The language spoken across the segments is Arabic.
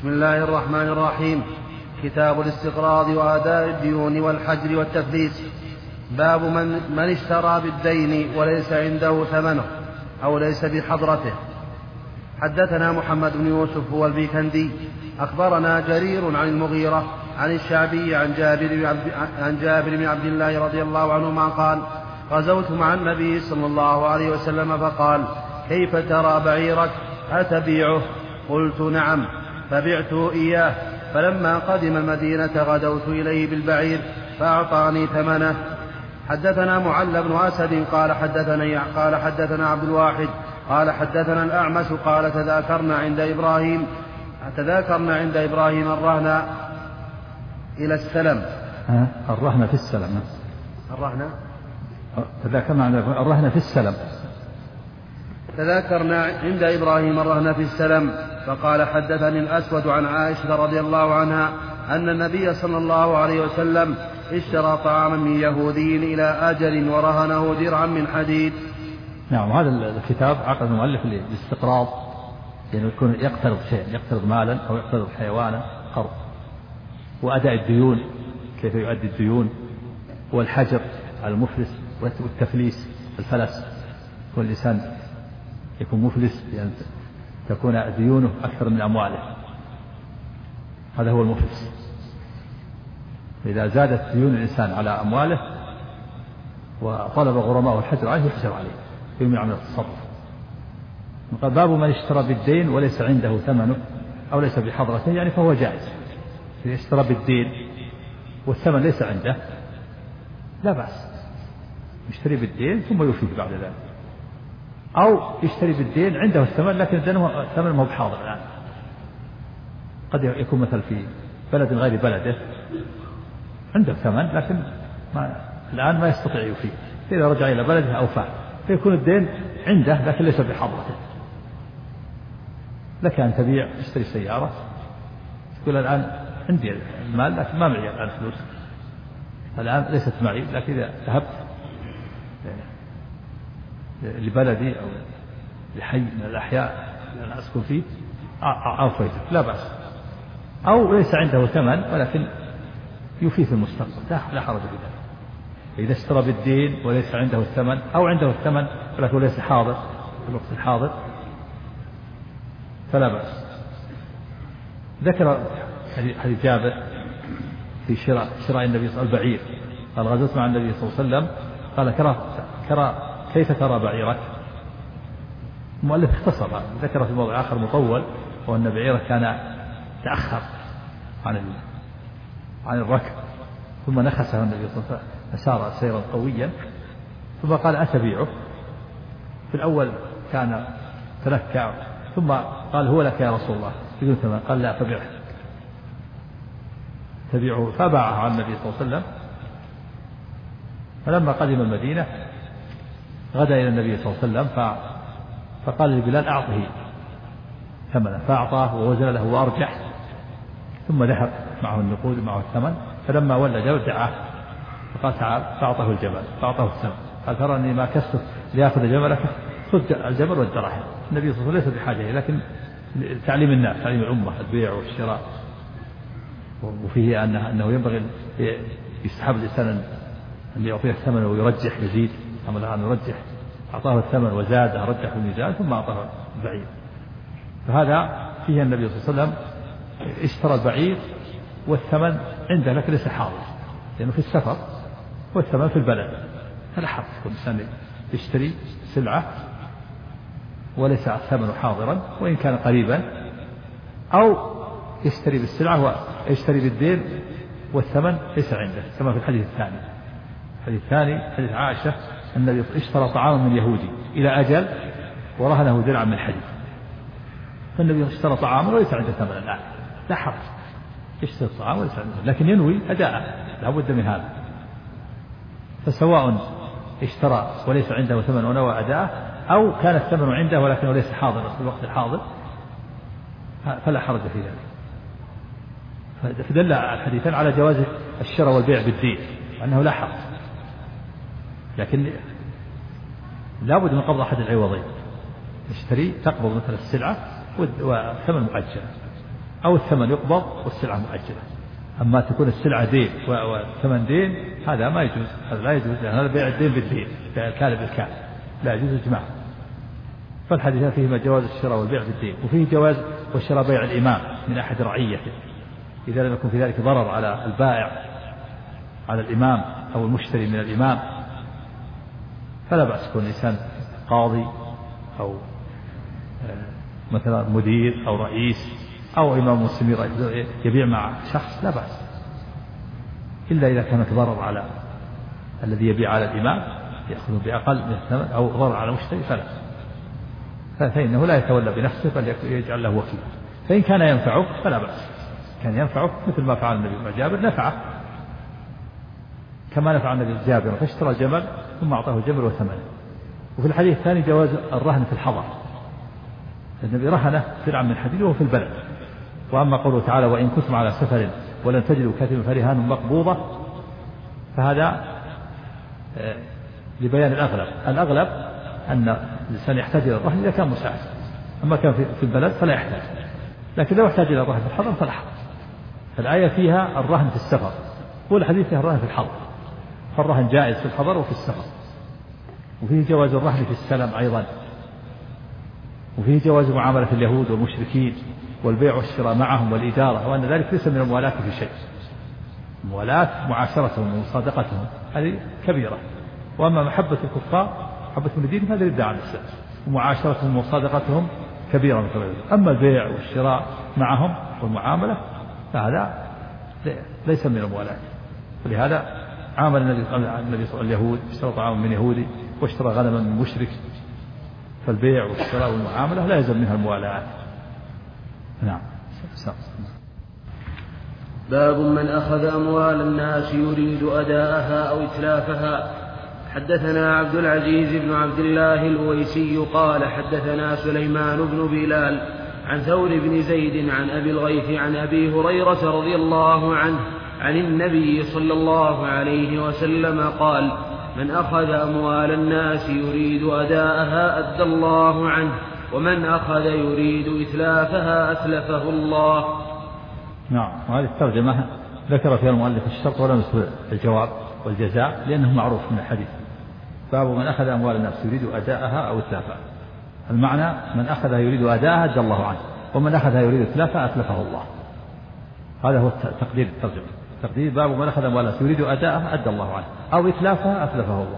بسم الله الرحمن الرحيم. كتاب الاستقراض وأداء الديون والحجر والتفليس. باب من اشترى بالدين وليس عنده ثمنه أو ليس بحضرته. حدثنا محمد بن يوسف هو البيكندي أخبرنا جرير عن المغيرة عن الشعبي عن جابر بن عبد الله رضي الله عنهما قال: غزوت مع النبي صلى الله عليه وسلم فقال: كيف ترى بعيرك أتبيعه؟ قلت: نعم. فبعته إياه. فلما قدم المدينة غدوت إليه بالبعير فأعطاني ثمنه. حدثنا معل بن أسد قال حدثنا عبد الواحد قال حدثنا الأعمش قال تذاكرنا عند إبراهيم الرهن إلى السلم. الرهن في السلم. تذاكرنا عند إبراهيم الرهن في السلم. فقال: حدثني الأسود عن عائشة رضي الله عنها أن النبي صلى الله عليه وسلم اشترى طعاما من يهودي إلى أجل ورهنه درعا من حديد. نعم. هذا الكتاب عقد المؤلف للاستقراض، يعني يكون يقترض شيء، يقترض مالا أو يقترض حيوانا قرض، وأداء الديون كيف يؤدي الديون، والحجر على المفلس، والتفليس الفلس، والإنسان يكون مفلس يعني تكون ديونه أكثر من أمواله، هذا هو المفلس. إذا زادت ديون الإنسان على أمواله وطلب غرماء الحجر عليه يحجر عليه يمنع من التصرف. قال: باب من اشترى بالدين وليس عنده ثمنه أو ليس بحضرته، يعني فهو جائز. إذا اشترى بالدين والثمن ليس عنده لا بأس، يشتري بالدين ثم يوفيه بعد ذلك، أو يشتري بالدين عنده الثمن لكن الثمن ما هو بحاضر الآن. قد يكون مثل في بلد غير بلده عنده ثمن لكن الآن ما يستطيع يوفيه، إذا رجع إلى بلده أوفاه، فيكون الدين عنده لكن ليس بحضرته. لك أن تبيع تشتري سيارة، تقول: الآن عندي المال لكن ما معي الآن فلوس، الآن ليست معي، لكن إذا ذهبت لبلدي أو لحي من الأحياء اللي أنا أسكن فيه أوفيتك، لا بأس. أو ليس عنده ثمن ولكن يوفيه في المستقبل، لا حرج في ذلك. إذا اشترى بالدين وليس عنده الثمن، أو عنده الثمن ولكن ليس حاضر في الوقت الحاضر، فلا بأس. ذكر حديث جابر في شراء النبي صلى الله عليه وسلم البعير، قال: غزوت مع النبي صلى الله عليه وسلم، قال: كيف ترى بعيرك؟ المؤلف اختصر، ذكر في موضع آخر مطول، وأن بعيرك كان تأخر عن الركب، ثم نخسه النبي صلى الله عليه وسلم فسار سيرا قويا، ثم قال: أتبيعه؟ في الأول كان تلكع، ثم قال: هو لك يا رسول الله بدون ثمن. قال: لا، تبيعه. فباعه على النبي صلى الله عليه وسلم. فلما قدم المدينة غدا إلى النبي صلى الله عليه وسلم فقال لبلال: أعطه ثمنه، فأعطاه ووزن له وأرجح، ثم ذهب معه النقود معه الثمن. فلما ولى جبل دعاه فقال: تعال، فأعطاه الجبل، فأعطاه الثمن. قال: ترى ما كسر ليأخذ جبلك، خذ الجبل والدراهم. النبي صلى الله عليه وسلم ليس بحاجة، لكن تعليم الناس، تعليم الأمة البيع والشراء. وفيه أنه ينبغي يستحب الإنسان أن يعطيه الثمن ويرجح يزيد، أما أن يرجح، أعطاه الثمن وزاد رجح في الميزان ثم أعطاه البعير. فهذا فيه النبي صلى الله عليه وسلم اشترى البعير والثمن عنده لكن ليس حاضر، لأنه في السفر والثمن في البلد، فلا حرج يكون الإنسان يشتري سلعة وليس الثمن حاضرا وإن كان قريبا، أو يشتري بالسلعة ويشتري بالدين والثمن ليس عنده، كما في الحديث الثاني حديث عائشة: النبي اشترى طعاما من يهودي إلى أجل ورهنه درعا من حديد. فالنبي اشترى طعاما وليس عنده ثمن الآن، لا حرج، يشتري الطعام وليس عنده، لكن ينوي أداءه، لا بد من هذا. فسواء اشترى وليس عنده ثمن ونوى أداءه، أو كان الثمن عنده ولكنه ليس حاضر في الوقت الحاضر، فلا حرج في ذلك. فدل الحديثان على جواز الشراء والبيع بالدين، وأنه لا حرج، لكن لا بد من قبض أحد العوضين. تشتري تقبض مثل السلعة والثمن مؤجل، أو الثمن يقبض والسلعة مؤجلة. أما تكون السلعة دين والثمن دين هذا ما يجوز، هذا لا يجوز، لأن هذا بيع الدين بالدين، بيع الكال بالكال، لا يجوز إجماع. فالحديث فيهما جواز الشراء والبيع بالدين، وفيه جواز والشراء بيع الإمام من أحد رعيته إذا لم يكن في ذلك ضرر على البائع على الإمام أو المشتري من الإمام، فلا بأس يكون الإنسان قاضي أو مثلا مدير أو رئيس أو إمام مسلم يبيع مع شخص لا بأس، إلا إذا كانت ضرر على الذي يبيع على الإمام يأخذه بأقل من الثمن أو ضرر على المشتري فإنه لا يتولى بنفسه بل يجعل له وكيل. فإن كان ينفعك فلا بأس، كان ينفعك مثل ما فعل النبي مع جابر نفعه كما نفع النبي جابر فاشترى جمل ثم أعطاه الجمل وثمنه. وفي الحديث الثاني جواز الرهن في الحضر، النبي رهنه سلعا من حديد وهو في البلد. وأما قوله تعالى وإن كنتم على سفر ولن تجدوا كاتبا فرهان مقبوضة فهذا لبيان الأغلب أن الإنسان يحتاج إلى الرهن إذا كان مساعد، أما كان في البلد فلا يحتاج، لكن لو احتاج إلى الرهن في الحضر فلا حرج. فالآية فيها الرهن في السفر والحديث فيها الرهن في الحضر، فالرهن جائز في الحضر وفي السفر. وفيه جواز الرهن في السلم أيضا، وفيه جواز معاملة اليهود والمشركين والبيع والشراء معهم والإدارة، وأن ذلك ليس من الموالاة في شيء. الموالاة معاشرتهم ومصادقتهم هذه كبيرة، وأما محبة الكفار محبة من الدين هذا يدعى عن الإسلام، ومعاشرتهم ومصادقتهم كبيرة من كبيرة. أما البيع والشراء معهم والمعاملة فهذا ليس من الموالاة. ولهذا عامل النبي اليهود، اشترى طعاما من يهودي واشترى غنما من مشرك، فالبيع والشراء والمعاملة لا يلزم منها الموالاة. نعم. باب من أخذ أموال الناس يريد أداءها أو إتلافها. حدثنا عبد العزيز بن عبد الله الأويسي قال حدثنا سليمان بن بلال عن ثور بن زيد عن أبي الغيث عن أبي هريرة رضي الله عنه عن النبي صلى الله عليه وسلم قال من أخذ أموال الناس يريد أداءها أدى الله عنه، ومن أخذ يريد إتلافها أتلفه الله. نعم. وهذه الترجمة ذكر فيها المؤلف الشرط ولم يذكر الجواب والجزاء لأنه معروف من الحديث. باب من أخذ أموال الناس يريد أداءها أو إتلافها. المعنى من أخذها يريد أداءها أدى الله عنه، ومن أخذها يريد إتلافها أتلفه الله. هذا هو تقدير الترجمة. تقدير باب من أخذ أموال الناس يريد أداءها أدى الله عنه أو إتلافها أتلفه الله.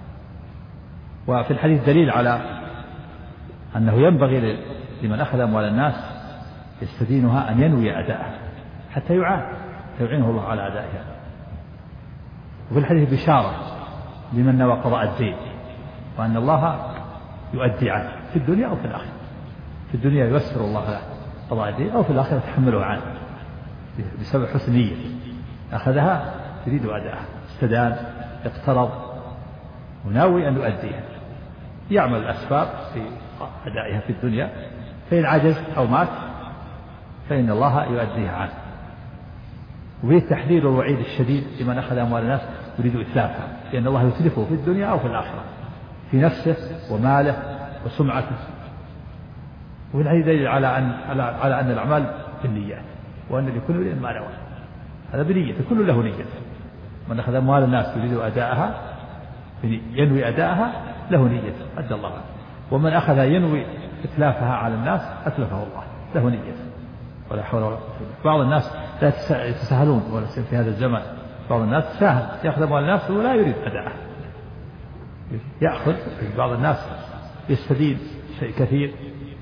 وفي الحديث دليل على أنه ينبغي لمن أخذ أموال الناس يستدينها أن ينوي أداءها حتى يعينه الله على أدائها. وفي الحديث بشارة لمن نوى قضاء الدين، وأن الله يؤدي عنه في الدنيا أو في الآخرة. في الدنيا ييسر الله له قضاء الدين، أو في الآخرة يتحمله عنه بسبب حسن نية أخذها يريد أداءها، استدان اقترض وناوي أن يؤديها، يعمل الأسباب في أدائها في الدنيا، فإن عجز أو مات فإن الله يؤديها عنه. وفيه التحذير والوعيد الشديد لمن أخذ أموال الناس يريد إتلافها، لأن الله يتلفه في الدنيا أو في الآخرة في نفسه وماله وسمعته. وهذا دليل على أن الأعمال بالنيات، وأن لكل امرئ ما نوى، هذا بنية، كل له نية. من أخذ أموال الناس يريد أداءها ينوي أداءها له نية أدى الله عنه، ومن أخذ ينوي إتلافها على الناس أتلفه الله له نية. ولا حول ولا قوة. بعض الناس لا يتساهلون ولا في هذا الزمن، بعض الناس ساهل يأخذ أموال الناس ولا يريد أداءها، يأخذ. بعض الناس يستدين شيء كثير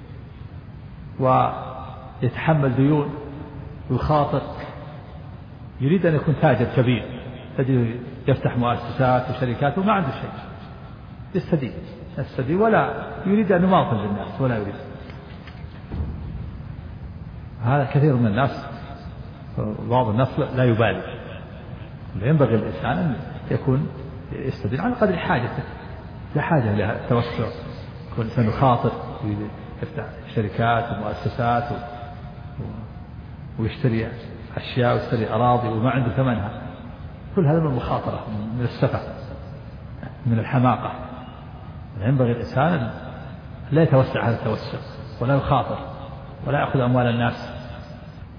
ويتحمل ديون ويخاطر، يريد أن يكون تاجر كبير، تجد يفتح مؤسسات وشركات وما عنده شيء، يستدين ولا يريد أن يماطل للناس ولا يريد. هذا كثير من الناس، بعض الناس لا يبالي. ينبغي الإنسان أن يكون يستدين على قدر حاجته، لا حاجة لها التوسع، يكون الإنسان يخاطر يفتح شركات ومؤسسات ويشتري أشياء ويشتري أراضي وما عنده ثمنها، كل هذا من المخاطرة، من السفة، من الحماقة. ينبغي الإنسان لا يتوسع هذا التوسع ولا يخاطر ولا يأخذ أموال الناس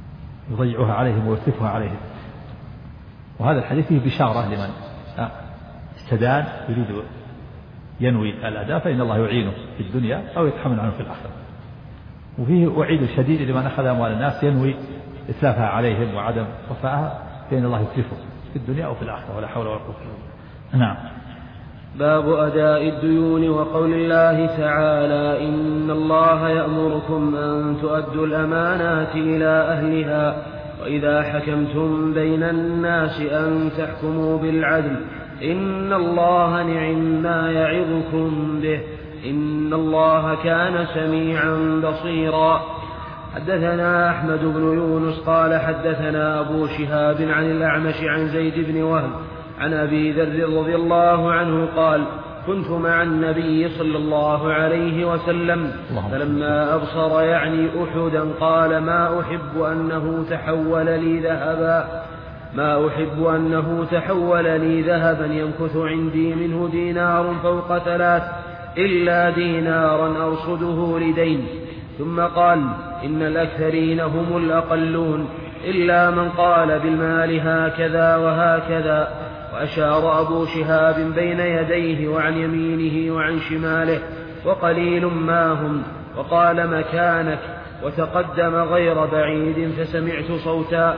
يضيعها عليهم ويتلفها عليهم. وهذا الحديث فيه بشارة لمن استدان يريد ينوي الأداء فإن الله يعينه في الدنيا أو يتحمل عنه في الآخرة. وفيه وعيد شديد لمن أخذ أموال الناس ينوي إتلافها عليهم وعدم وفاءها فإن الله يتلفه في الدنيا أو في الآخرة ولا حول ولا قوة إلا بالله. نعم. باب أداء الديون وقول الله تعالى إن الله يأمركم أن تؤدوا الأمانات إلى أهلها وإذا حكمتم بين الناس أن تحكموا بالعدل إن الله نعم يعظكم به إن الله كان سميعا بصيرا. حدثنا أحمد بن يونس قال حدثنا أبو شهاب عن الأعمش عن زيد بن وهب عن أبي ذر رضي الله عنه قال كنت مع النبي صلى الله عليه وسلم فلما أبصر يعني أحدا قال ما أحب أنه تحول لي ذهبا يمكث عندي منه دينار فوق 3 إلا دينارا أرصده لدين. ثم قال إن الأكثرين هم الأقلون إلا من قال بالمال هكذا وهكذا. وأشار أبو شهاب بين يديه وعن يمينه وعن شماله وقليل ما هم وقال مكانك وتقدم غير بعيد فسمعت صوتا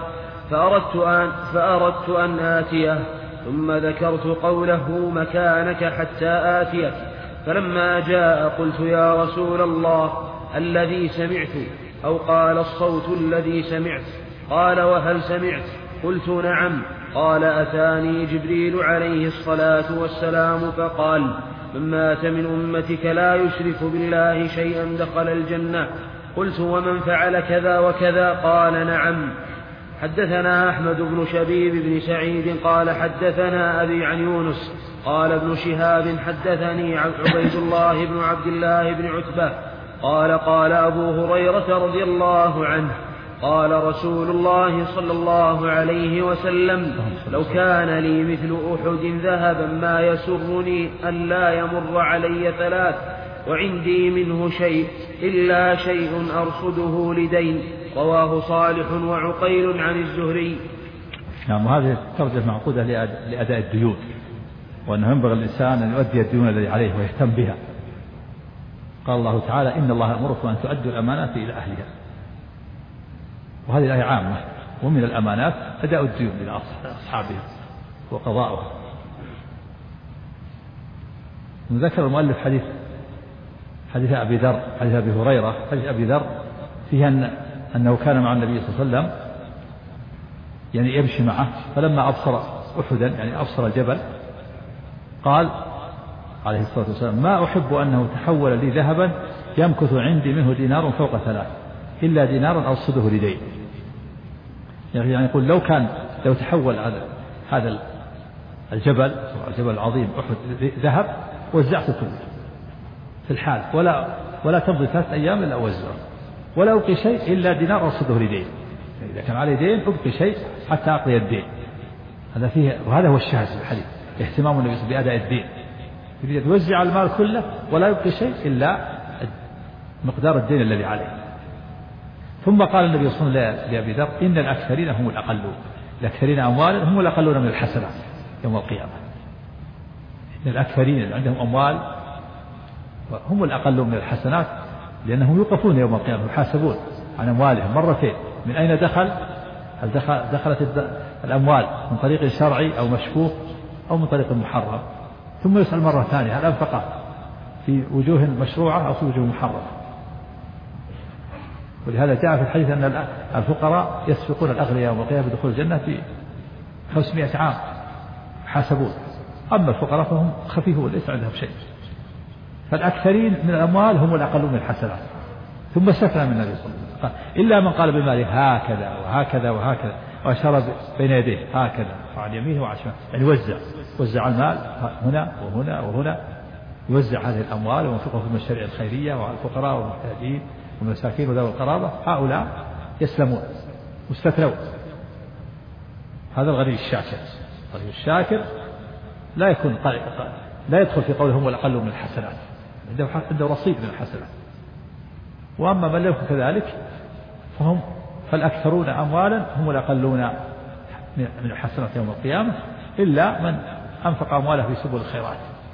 فأردت أن آتيه ثم ذكرت قوله مكانك حتى آتيك فلما جاء قلت يا رسول الله الذي سمعت أو قال الصوت الذي سمعت قال وهل سمعت قلت نعم قال أتاني جبريل عليه الصلاة والسلام فقال من مات من أمتك لا يشرك بالله شيئا دخل الجنة قلت ومن فعل كذا وكذا قال نعم. حدثنا أحمد بن شبيب بن سعيد قال حدثنا أبي عن يونس قال ابن شهاب حدثني عبيد الله بن عبد الله بن عتبة قال أبو هريرة رضي الله عنه قال رسول الله صلى الله عليه وسلم لو كان لي مثل أحد ذهبا ما يسرني أن لا يمر علي 3 وعندي منه شيء إلا شيء أرصده لدين. رواه صالح وعقيل عن الزهري. نعم. وهذه الترجمة معقودة لأداء الديون وأنه ينبغي الإنسان أن يؤدي الديون التي عليه ويهتم بها. قال الله تعالى إن الله يأمركم أن تؤدوا الأمانات إلى أهلها وهذه الآية عامة ومن الأمانات أداء الديون إلى أصحابها وقضاؤها. ذكر المؤلف حديث أبي ذر حديث أبي هريرة حديث أبي ذر فيه أنه كان مع النبي صلى الله عليه وسلم يعني يمشي معه فلما أبصر أحدا يعني أبصر الجبل قال عليه الصلاة والسلام ما أحب أنه تحول لي ذهبا يمكث عندي منه دينار فوق 3 إلا دينارا أرصده لدين. يعني يقول لو تحول هذا الجبل العظيم أحد ذهب وزعته كله في الحال ولا تمضي 3 أيام إلا أوزعه ولا أبقي شيء إلا دينار أرصده لدين. إذا كان عليه دين أبقي شيء حتى أقضي الدين. وهذا هو الشاهد في الحديث اهتمام النبي بأداء الدين يريد يوزع المال كله ولا يبقي شيء إلا مقدار الدين الذي عليه. ثم قال النبي صلى الله عليه وسلم لأبي ذر إن الأكثرين هم الأقلون الأكثرين أموالا هم الأقلون من الحسنات يوم القيامة. إن الأكثرين اللي عندهم أموال هم الأقلون من الحسنات لأنهم يوقفون يوم القيامة يحاسبون عن أموالهم مرتين من أين هل دخلت الأموال من طريق شرعي أو مشكوك أو من طريق محرم ثم يسأل مرة ثانية هل أنفق في وجوه مشروعة أو في وجوه محرمة. ولهذا جاء في الحديث أن الفقراء يسبقون الأغنياء يوم القيامة بدخول الجنة في 500 عام يحاسبون. أما الفقراء فهم خفيفون ليس عندهم شيء. فالأكثرين من الأموال هم الأقلون من الحسنات. ثم استثنى من النبي صلى الله عليه وسلم إلا من قال بالمال هكذا وهكذا وهكذا وأشار بين يديه هكذا وعن يمينه وعن شماله يعني وزع المال هنا وهنا وهنا يوزع هذه الأموال وينفقها في المشاريع الخيرية وعلى الفقراء والمحتاجين والمساكين وذوي القرابة هؤلاء يسلمون مستثنون. هذا الغني الشاكر. الغني الشاكر لا يدخل في قوله هم الأقل من الحسنات عنده رصيد من الحسنات. وأما من لم يكن كذلك فالأكثرون أموالا هم الأقلون من الحسنة يوم القيامة إلا من أنفق أمواله في سبل الخيرات.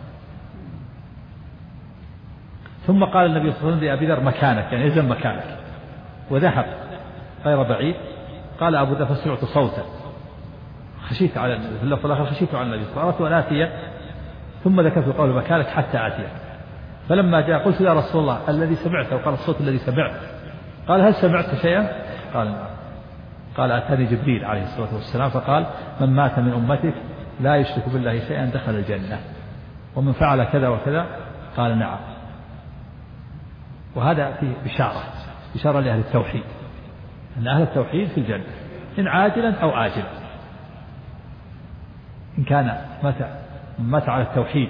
ثم قال النبي صلى الله عليه وسلم لأبي ذر مكانك، يعني إذن مكانك، وذهب غير بعيد. قال أبو ذر فسمعت صوتا خشيت على النبي، في اللفظ الآخر خشيت على النبي فأردت أن آتي، ثم ذكرت قول مكانك حتى آتيك. فلما جاء قلت يا رسول الله الذي سمعته، وقال الصوت الذي سمعت. قال هل سمعت شيئا؟ قال نعم. قال أتاني جبريل عليه الصلاة والسلام فقال من مات من أمتك لا يشرك بالله شيئا دخل الجنة، ومن فعل كذا وكذا قال نعم. وهذا فيه بشارة لأهل التوحيد، أن أهل التوحيد في الجنة إن عاجلا أو آجلا. إن كان مات على التوحيد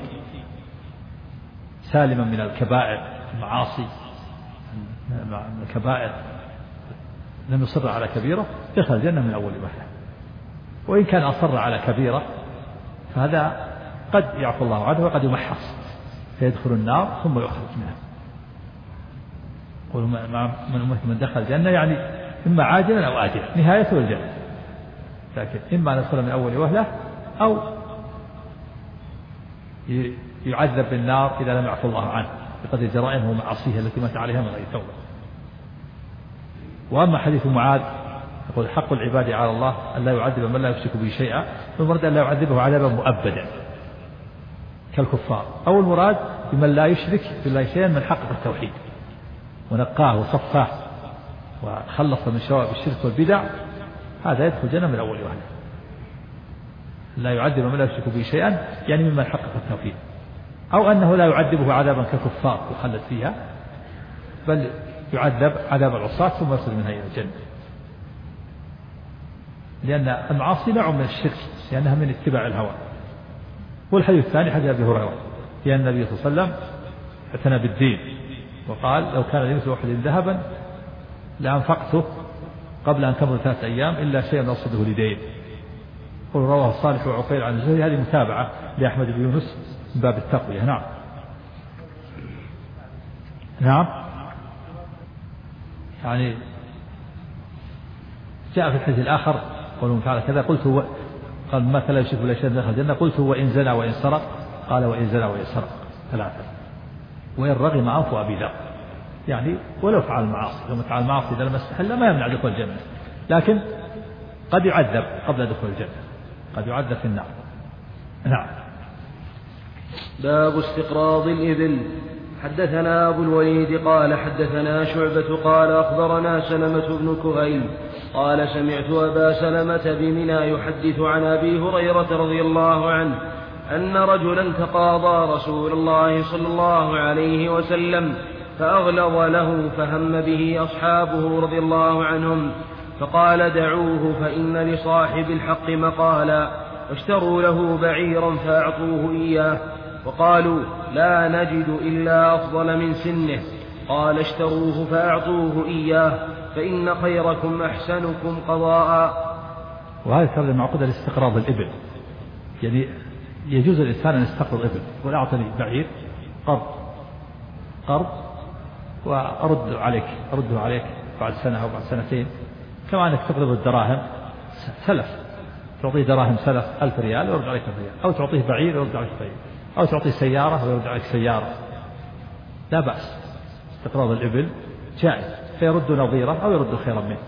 سالما من الكبائر المعاصي، من الكبائر لم يصر على كبيرة دخل الجنة من أول وهلة. وإن كان أصر على كبيرة فهذا قد يعفو الله عنه وقد يمحص فيدخل النار ثم يخرج منها. من دخل الجنة يعني إما عاجلا أو آجلا، نهايته الجنة، لكن إما أن يدخل من أول وهلة أو يعذب بالنار إذا لم يعفو الله عنه بقدر جرائمه ومعاصيه التي مات عليها من غير توبة. وأما حديث معاذ يقول حق العباد على الله أن لا يعذب من لا يشرك به شيئا، والمراد أن لا يعذبه عذابا مؤبدا كالكفار، أو المراد بمن لا يشرك بالله شيئا من حقق التوحيد ونقاه وصفاه وخلص من شوائب الشرك والبدع، هذا يدخل الجنة من أول وهلة. لا يعذب من لا يشرك به شيئا يعني ممن حقق التوحيد، أو أنه لا يعذبه عذابا ككفار يخلد فيها، بل يعذب عذاب العصاة ثم يصل منها إلى الجنة، لأن المعاصي نوع من الشرك لأنها من اتباع الهوى. والحديث الثاني حديث أبي هريرة لأن النبي صلى الله عليه وسلم اعتنى بالدين وقال لو كان لي مثل أحد ذهبا لأنفقته قبل أن تمر 3 أيام إلا شيئا أصده لدين. رواه الصالح وعقيل عن الزهري، هذه متابعة لأحمد بن يونس من باب التقوية. نعم يعني جاء في الحديث الآخر قولوا تعالى كذا قلت هو قال ما لا يشرك بالله شيئا دخل الجنة، قلت هو إن زنى وإن سرق، قال وإن زنى وإن سرق 3، وإن رغم أنف أبي ذر، يعني ولو فعل المعاصي، لو فعل المعاصي إذا لم يستحل ما يمنع دخول الجنة، لكن قد يعذب قبل دخول الجنة، قد يعذب في النار. نعم. باب استقراض الإبل. حدثنا أبو الوليد قال حدثنا شعبة قال أخبرنا سلمة بن كهيل قال سمعت أبا سلمة بمنى يحدث عن أبي هريرة رضي الله عنه أن رجلا تقاضى رسول الله صلى الله عليه وسلم فأغلظ له فهم به أصحابه رضي الله عنهم، فقال دعوه فإن لصاحب الحق مقالا، واشتروا له بعيرا فأعطوه إياه، وقالوا لا نجد إلا أفضل من سنه، قال اشتروه فأعطوه إياه فإن خيركم أحسنكم قضاء. وهذا ترجم معقود الاستقراض الإبل، يعني يجوز الإنسان أن يستقرض إبل، يقول أعطني بعير قرض وأرده عليك بعد سنة أو بعد سنتين، كما أنك تقرض الدراهم سلف، تعطيه دراهم سلف 1000 ريال ويرد عليك 1000 ريال، أو تعطيه بعير ويرد عليك بعير، أو تعطيه سيارة ويرد عليك سيارة، لا بأس. استقراض الإبل جائز، فيرد نظيره أو يرد خيرا منه.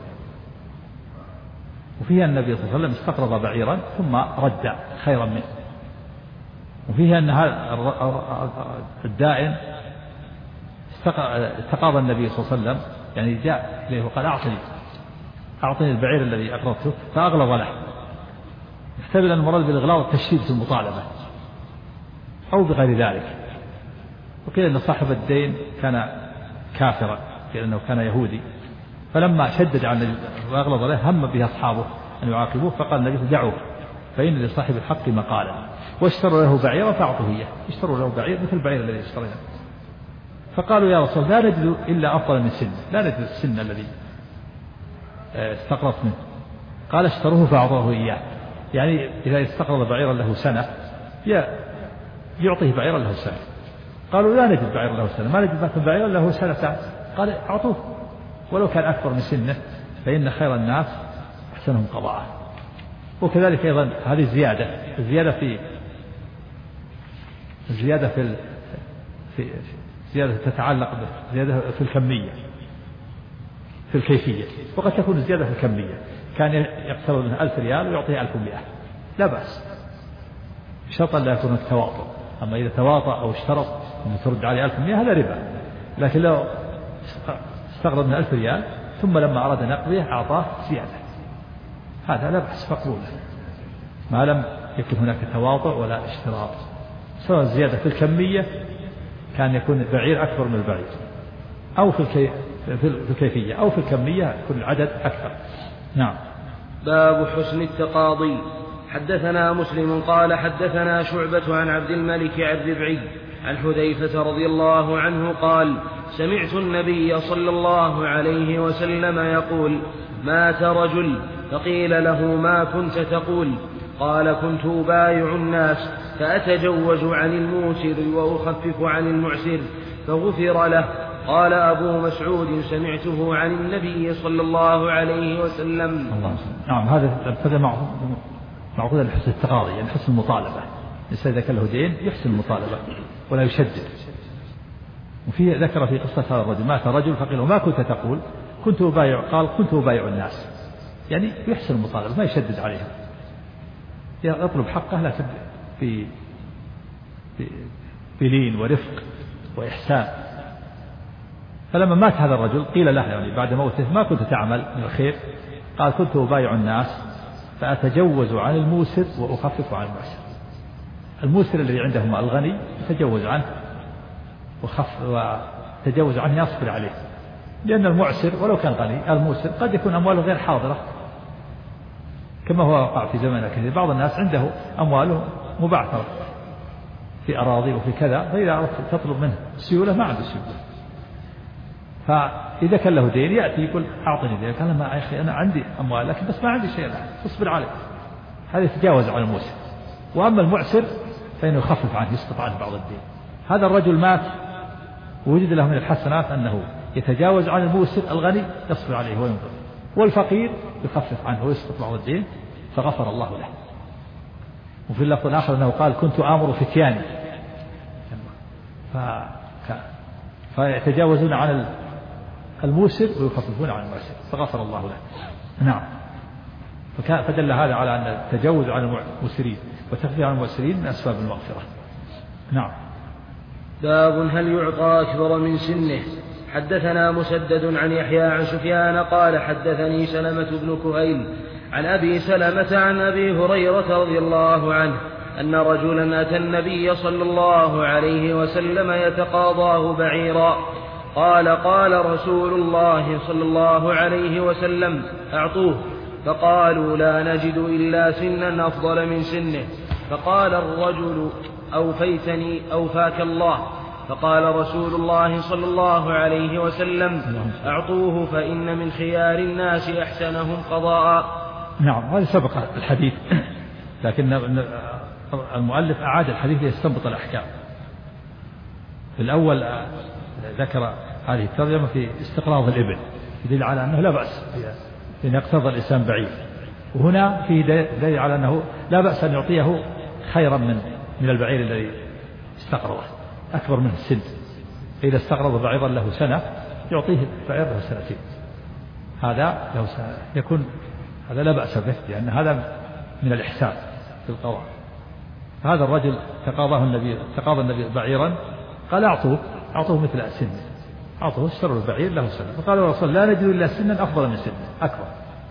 وفيها النبي صلى الله عليه وسلم استقرض بعيرا ثم رد خيرا منه. وفيها أن الدائن استقاض النبي صلى الله عليه وسلم، يعني جاء إليه وقال أعطني البعير الذي أقرضته فأغلظ له، يحتمل أن المراد بالإغلاظ التشديد في المطالبة أو بغير ذلك. وقيل أن صاحب الدين كان كافرا لأنه كان يهودي، فلما شدد على وأغلظ له هم به أصحابه أن يعاقبوه، فقال النبي دعوه فإن لصاحب الحق مقالا، واشتروا له بعيرا فأعطوه إياه، اشتروا له بعير مثل البعير الذي اشتريناه، فقالوا يا رسول لا نجد إلا أفضل من سن، لا نجد السن الذي استقرضت منه، قال اشتروه فأعطوه إياه، يعني إذا استقرض بعيرا له سنة يعطيه بعيرا له سنة. قالوا لا نجد بعيرا له سنة، ما نجد مثل بعيرا له سنة، قال أعطوه ولو كان أكبر من سنه فإن خير الناس أحسنهم قضاء. وكذلك أيضا هذه الزيادة في زيادة تتعلق بزيادة في الكمية في الكيفية، وقد تكون الزيادة في الكمية، كان يقترض منه 1000 ريال ويعطيه 1100 لا بأس، بشرط لا يكون التواطؤ. أما إذا تواطأ أو اشترط أن ترد عليه 1100 هذا ربا. لكن لو استقرض من 1000 ريال ثم لما أراد أن يقضيه أعطاه زيادة، هذا لا بأس مقبول ما لم يكن هناك تواطؤ ولا اشتراط. سواء الزيادة في الكمية كان يكون البعير أكبر من البعير، أو في الكيفية، أو في الكمية يكون العدد أكثر. نعم. باب حسن التقاضي. حدثنا مسلم قال حدثنا شعبة عن عبد الملك عن ربعي عن حذيفة رضي الله عنه قال سمعت النبي صلى الله عليه وسلم يقول مات رجل فقيل له ما كنت تقول؟ قال كنت أبايع الناس فأتجوز عن الموسر وأخفف عن المعسر فغفر له. قال أبو مسعود سمعته عن النبي صلى الله عليه وسلم. نعم. هذا معقول لحسن التقاضي، يعني حسن المطالبة. الإنسان إذا كان له دين يحسن المطالبة ولا يشدد. وفيه ذكر في قصة هذا الرجل مات رجل فقيل ما كنت تقول؟ قال كنت أبايع الناس، يعني يحسن المطالبة ما يشدد عليها، يطلب حقه لكن بلين ورفق وإحسان. فلما مات هذا الرجل قيل له يعني بعد موته ما كنت تعمل من الخير؟ قال كنت أبايع الناس فأتجوز عن الموسر وأخفف عن المعسر. الموسر الذي عنده مال الغني يتجوز عنه وتجوز عنه يصبر عليه، لأن المعسر ولو كان غني الموسر قد يكون أمواله غير حاضرة، كما هو وقع في زماننا كثير. بعض الناس عنده أمواله مبعثرة في أراضي وفي كذا، فإذا أردت تطلب منه سيولة ما عنده سيولة، فإذا كان له دين يأتي يقول أعطني دين. قال ما يا أخي أنا عندي أموال لكن بس ما عندي شيء الآن، تصبر عليه. هذا يتجاوز عن الموسر. وأما المعسر فإنه يخفف عنه، يسقط عنه بعض الدين. هذا الرجل مات ووجد له من الحسنات أنه يتجاوز عن الموسر الغني يصبر عليه وينظر، والفقير يخفف عنه ويسقط بعض الدين فغفر الله له. وفي اللفظ الآخر أنه قال كنت آمر فتياني فيتجاوزون عن الموسر ويخففون عن المعسر فغفر الله له. نعم. فدل هذا على أن التجاوز عن الموسرين وتخفيف عن المعسرين من أسباب المغفرة. نعم. باب هل يعطى أكبر من سنه. حدثنا مسدد عن يحيى عن سفيان قال حدثني سلمة بن كهيل عن أبي سلمة عن أبي هريرة رضي الله عنه أن رجلا أتى النبي صلى الله عليه وسلم يتقاضاه بعيرا قال رسول الله صلى الله عليه وسلم أعطوه. فقالوا لا نجد إلا سنا أفضل من سنه. فقال الرجل أوفيتني أوفاك الله. فقال رسول الله صلى الله عليه وسلم أعطوه فإن من خيار الناس أحسنهم قضاء. نعم. هذا سبق الحديث، لكن المؤلف أعاد الحديث ليستنبط الأحكام. في الأول ذكر هذه الترجمة في استقراض الإبل يدل على أنه لا بأس إن يقتضى الإنسان بعير، وهنا فيه دليل على أنه لا بأس أن يعطيه خيرا من البعير الذي استقرضه أكبر منه السن. إذا استقرض بعيرا له سنة يعطيه بعير له سنتين، هذا له سنة يكون هذا لا بأس به، لأن هذا من الإحسان في القضاء. هذا الرجل تقاضى النبي بعيرا قال أعطوه مثل سنه، أعطوه اشتروا البعير له سنة. فقال الرسول لا نجد إلا سنا أفضل من سنه أكبر.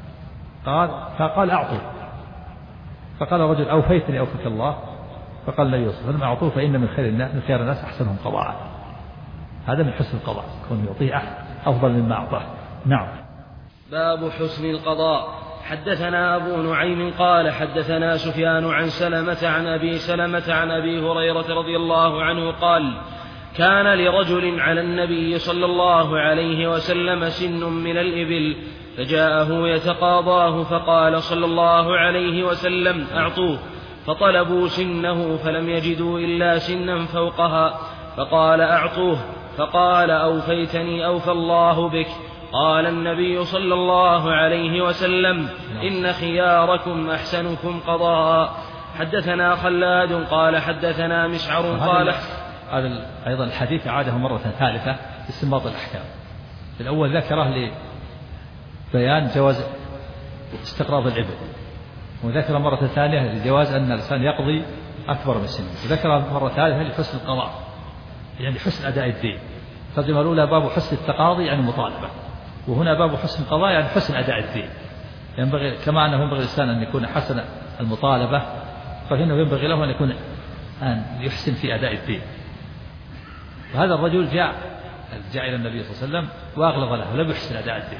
فقال أعطوه. فقال الرجل أوفيتني أوفك الله. فقال النبي صلى الله عليه وسلم أعطوه فإن من خير الناس أحسنهم قضاء. هذا من حسن القضاء، كون يعطيه أفضل مما أعطاه. نعم. باب حسن القضاء. حدثنا أبو نعيم قال حدثنا سفيان عن سلمة عن أبي سلمة عن أبي هريرة رضي الله عنه قال كان لرجل على النبي صلى الله عليه وسلم سن من الإبل فجاءه يتقاضاه فقال صلى الله عليه وسلم أعطوه. فطلبوا سنه فلم يجدوا إلا سنا فوقها فقال أعطوه. فقال أوفيتني أوفى الله بك. قال النبي صلى الله عليه وسلم إن خياركم أحسنكم قضاء. حدثنا خلاد قال حدثنا مسعر قال هذا أيضا الحديث عاده مرة ثالثة استنباط الأحكام. الأول ذكره لبيان جواز استقراض العبد، وذكر مرة ثانية لجواز أن الإنسان يقضي أكبر من سنه، وذكر مرة ثالثة لحسن القضاء يعني حسن أداء الدين. الترجمة الأولى باب حسن التقاضي يعني المطالبة، وهنا باب حسن القضاء يعني حسن أداء الدين. ينبغي كما أنه ينبغي الإنسان أن يكون حسن المطالبة، فإنه ينبغي له أن يحسن في أداء الدين. وهذا الرجل جاء إلى النبي صلى الله عليه وسلم وأغلظ له، لم يحسن أداء الدين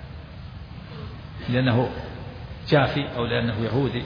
لأنه جافي أو لأنه يهودي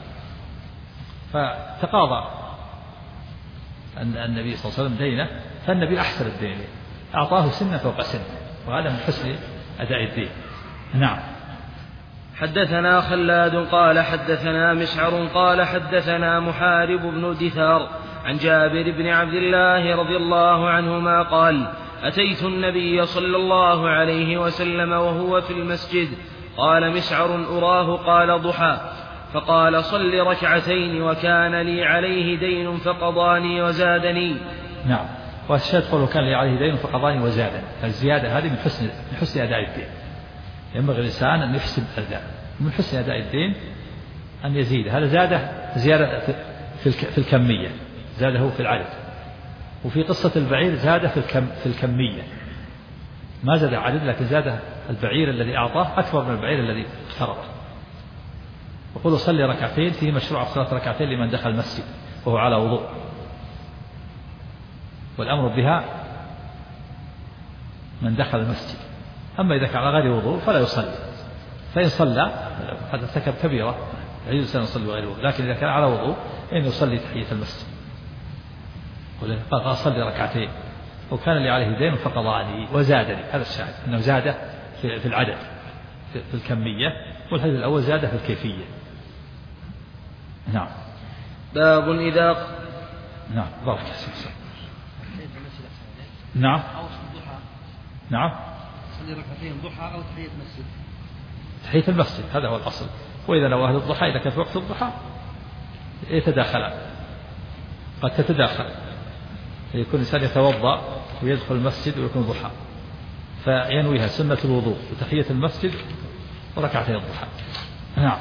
فتقاضى أن النبي صلى الله عليه وسلم دينه، فالنبي أحسن الدين، أعطاه سنة فوق سنة، وهذا من حسن أداء الدين. نعم. حدثنا خلاد قال حدثنا مسعر قال حدثنا محارب بن دثار عن جابر بن عبد الله رضي الله عنهما قال أتيت النبي صلى الله عليه وسلم وهو في المسجد، قال مسعر أراه قال ضحى، فقال صل ركعتين وكان لي عليه دين فقضاني وزادني. نعم. والشاهد قوله كان لي عليه دين فقضاني وزادني، الزيادة هذه من حسن أداء الدين. ينبغي الإنسان أن يحسن الأداء، من حسن أداء الدين أن يزيد. هذا زيادة في الكمية، زاده في العدد. وفي قصة البعير زاد في الكمية، ما زاد عدد لكن زاد البعير الذي أعطاه أكبر من البعير الذي افترضه. وقل صلي ركعتين، فيه مشروع صلاة ركعتين لمن دخل المسجد وهو على وضوء، والأمر بها من دخل المسجد. أما إذا كان على غير وضوء فلا يصلي، فإن صلى قد ارتكب كبيرة يجوز أن يصلي بغير وضوء، لكن إذا كان على وضوء إن يصلي تحية المسجد. قال صلي ركعتين وكان لي عليه دين فقضاني وزادني، هذا الشاهد أنه زاد في العدد في الكمية، والحديث الأول زاد في الكيفية. نعم. باب إذا نعم بارك نعم نعم صلي ركعتين ضحى أو تحية المسجد. تحية المسجد هذا هو الأصل. وإذا نوى أهل الضحى إذا كانت وقت الضحى يتداخلان، قد تتداخل، يكون الإنسان يتوضأ ويدخل المسجد ويكون ضحى، فينويها سنة الوضوء وتحية المسجد وركعتين الضحى. نعم.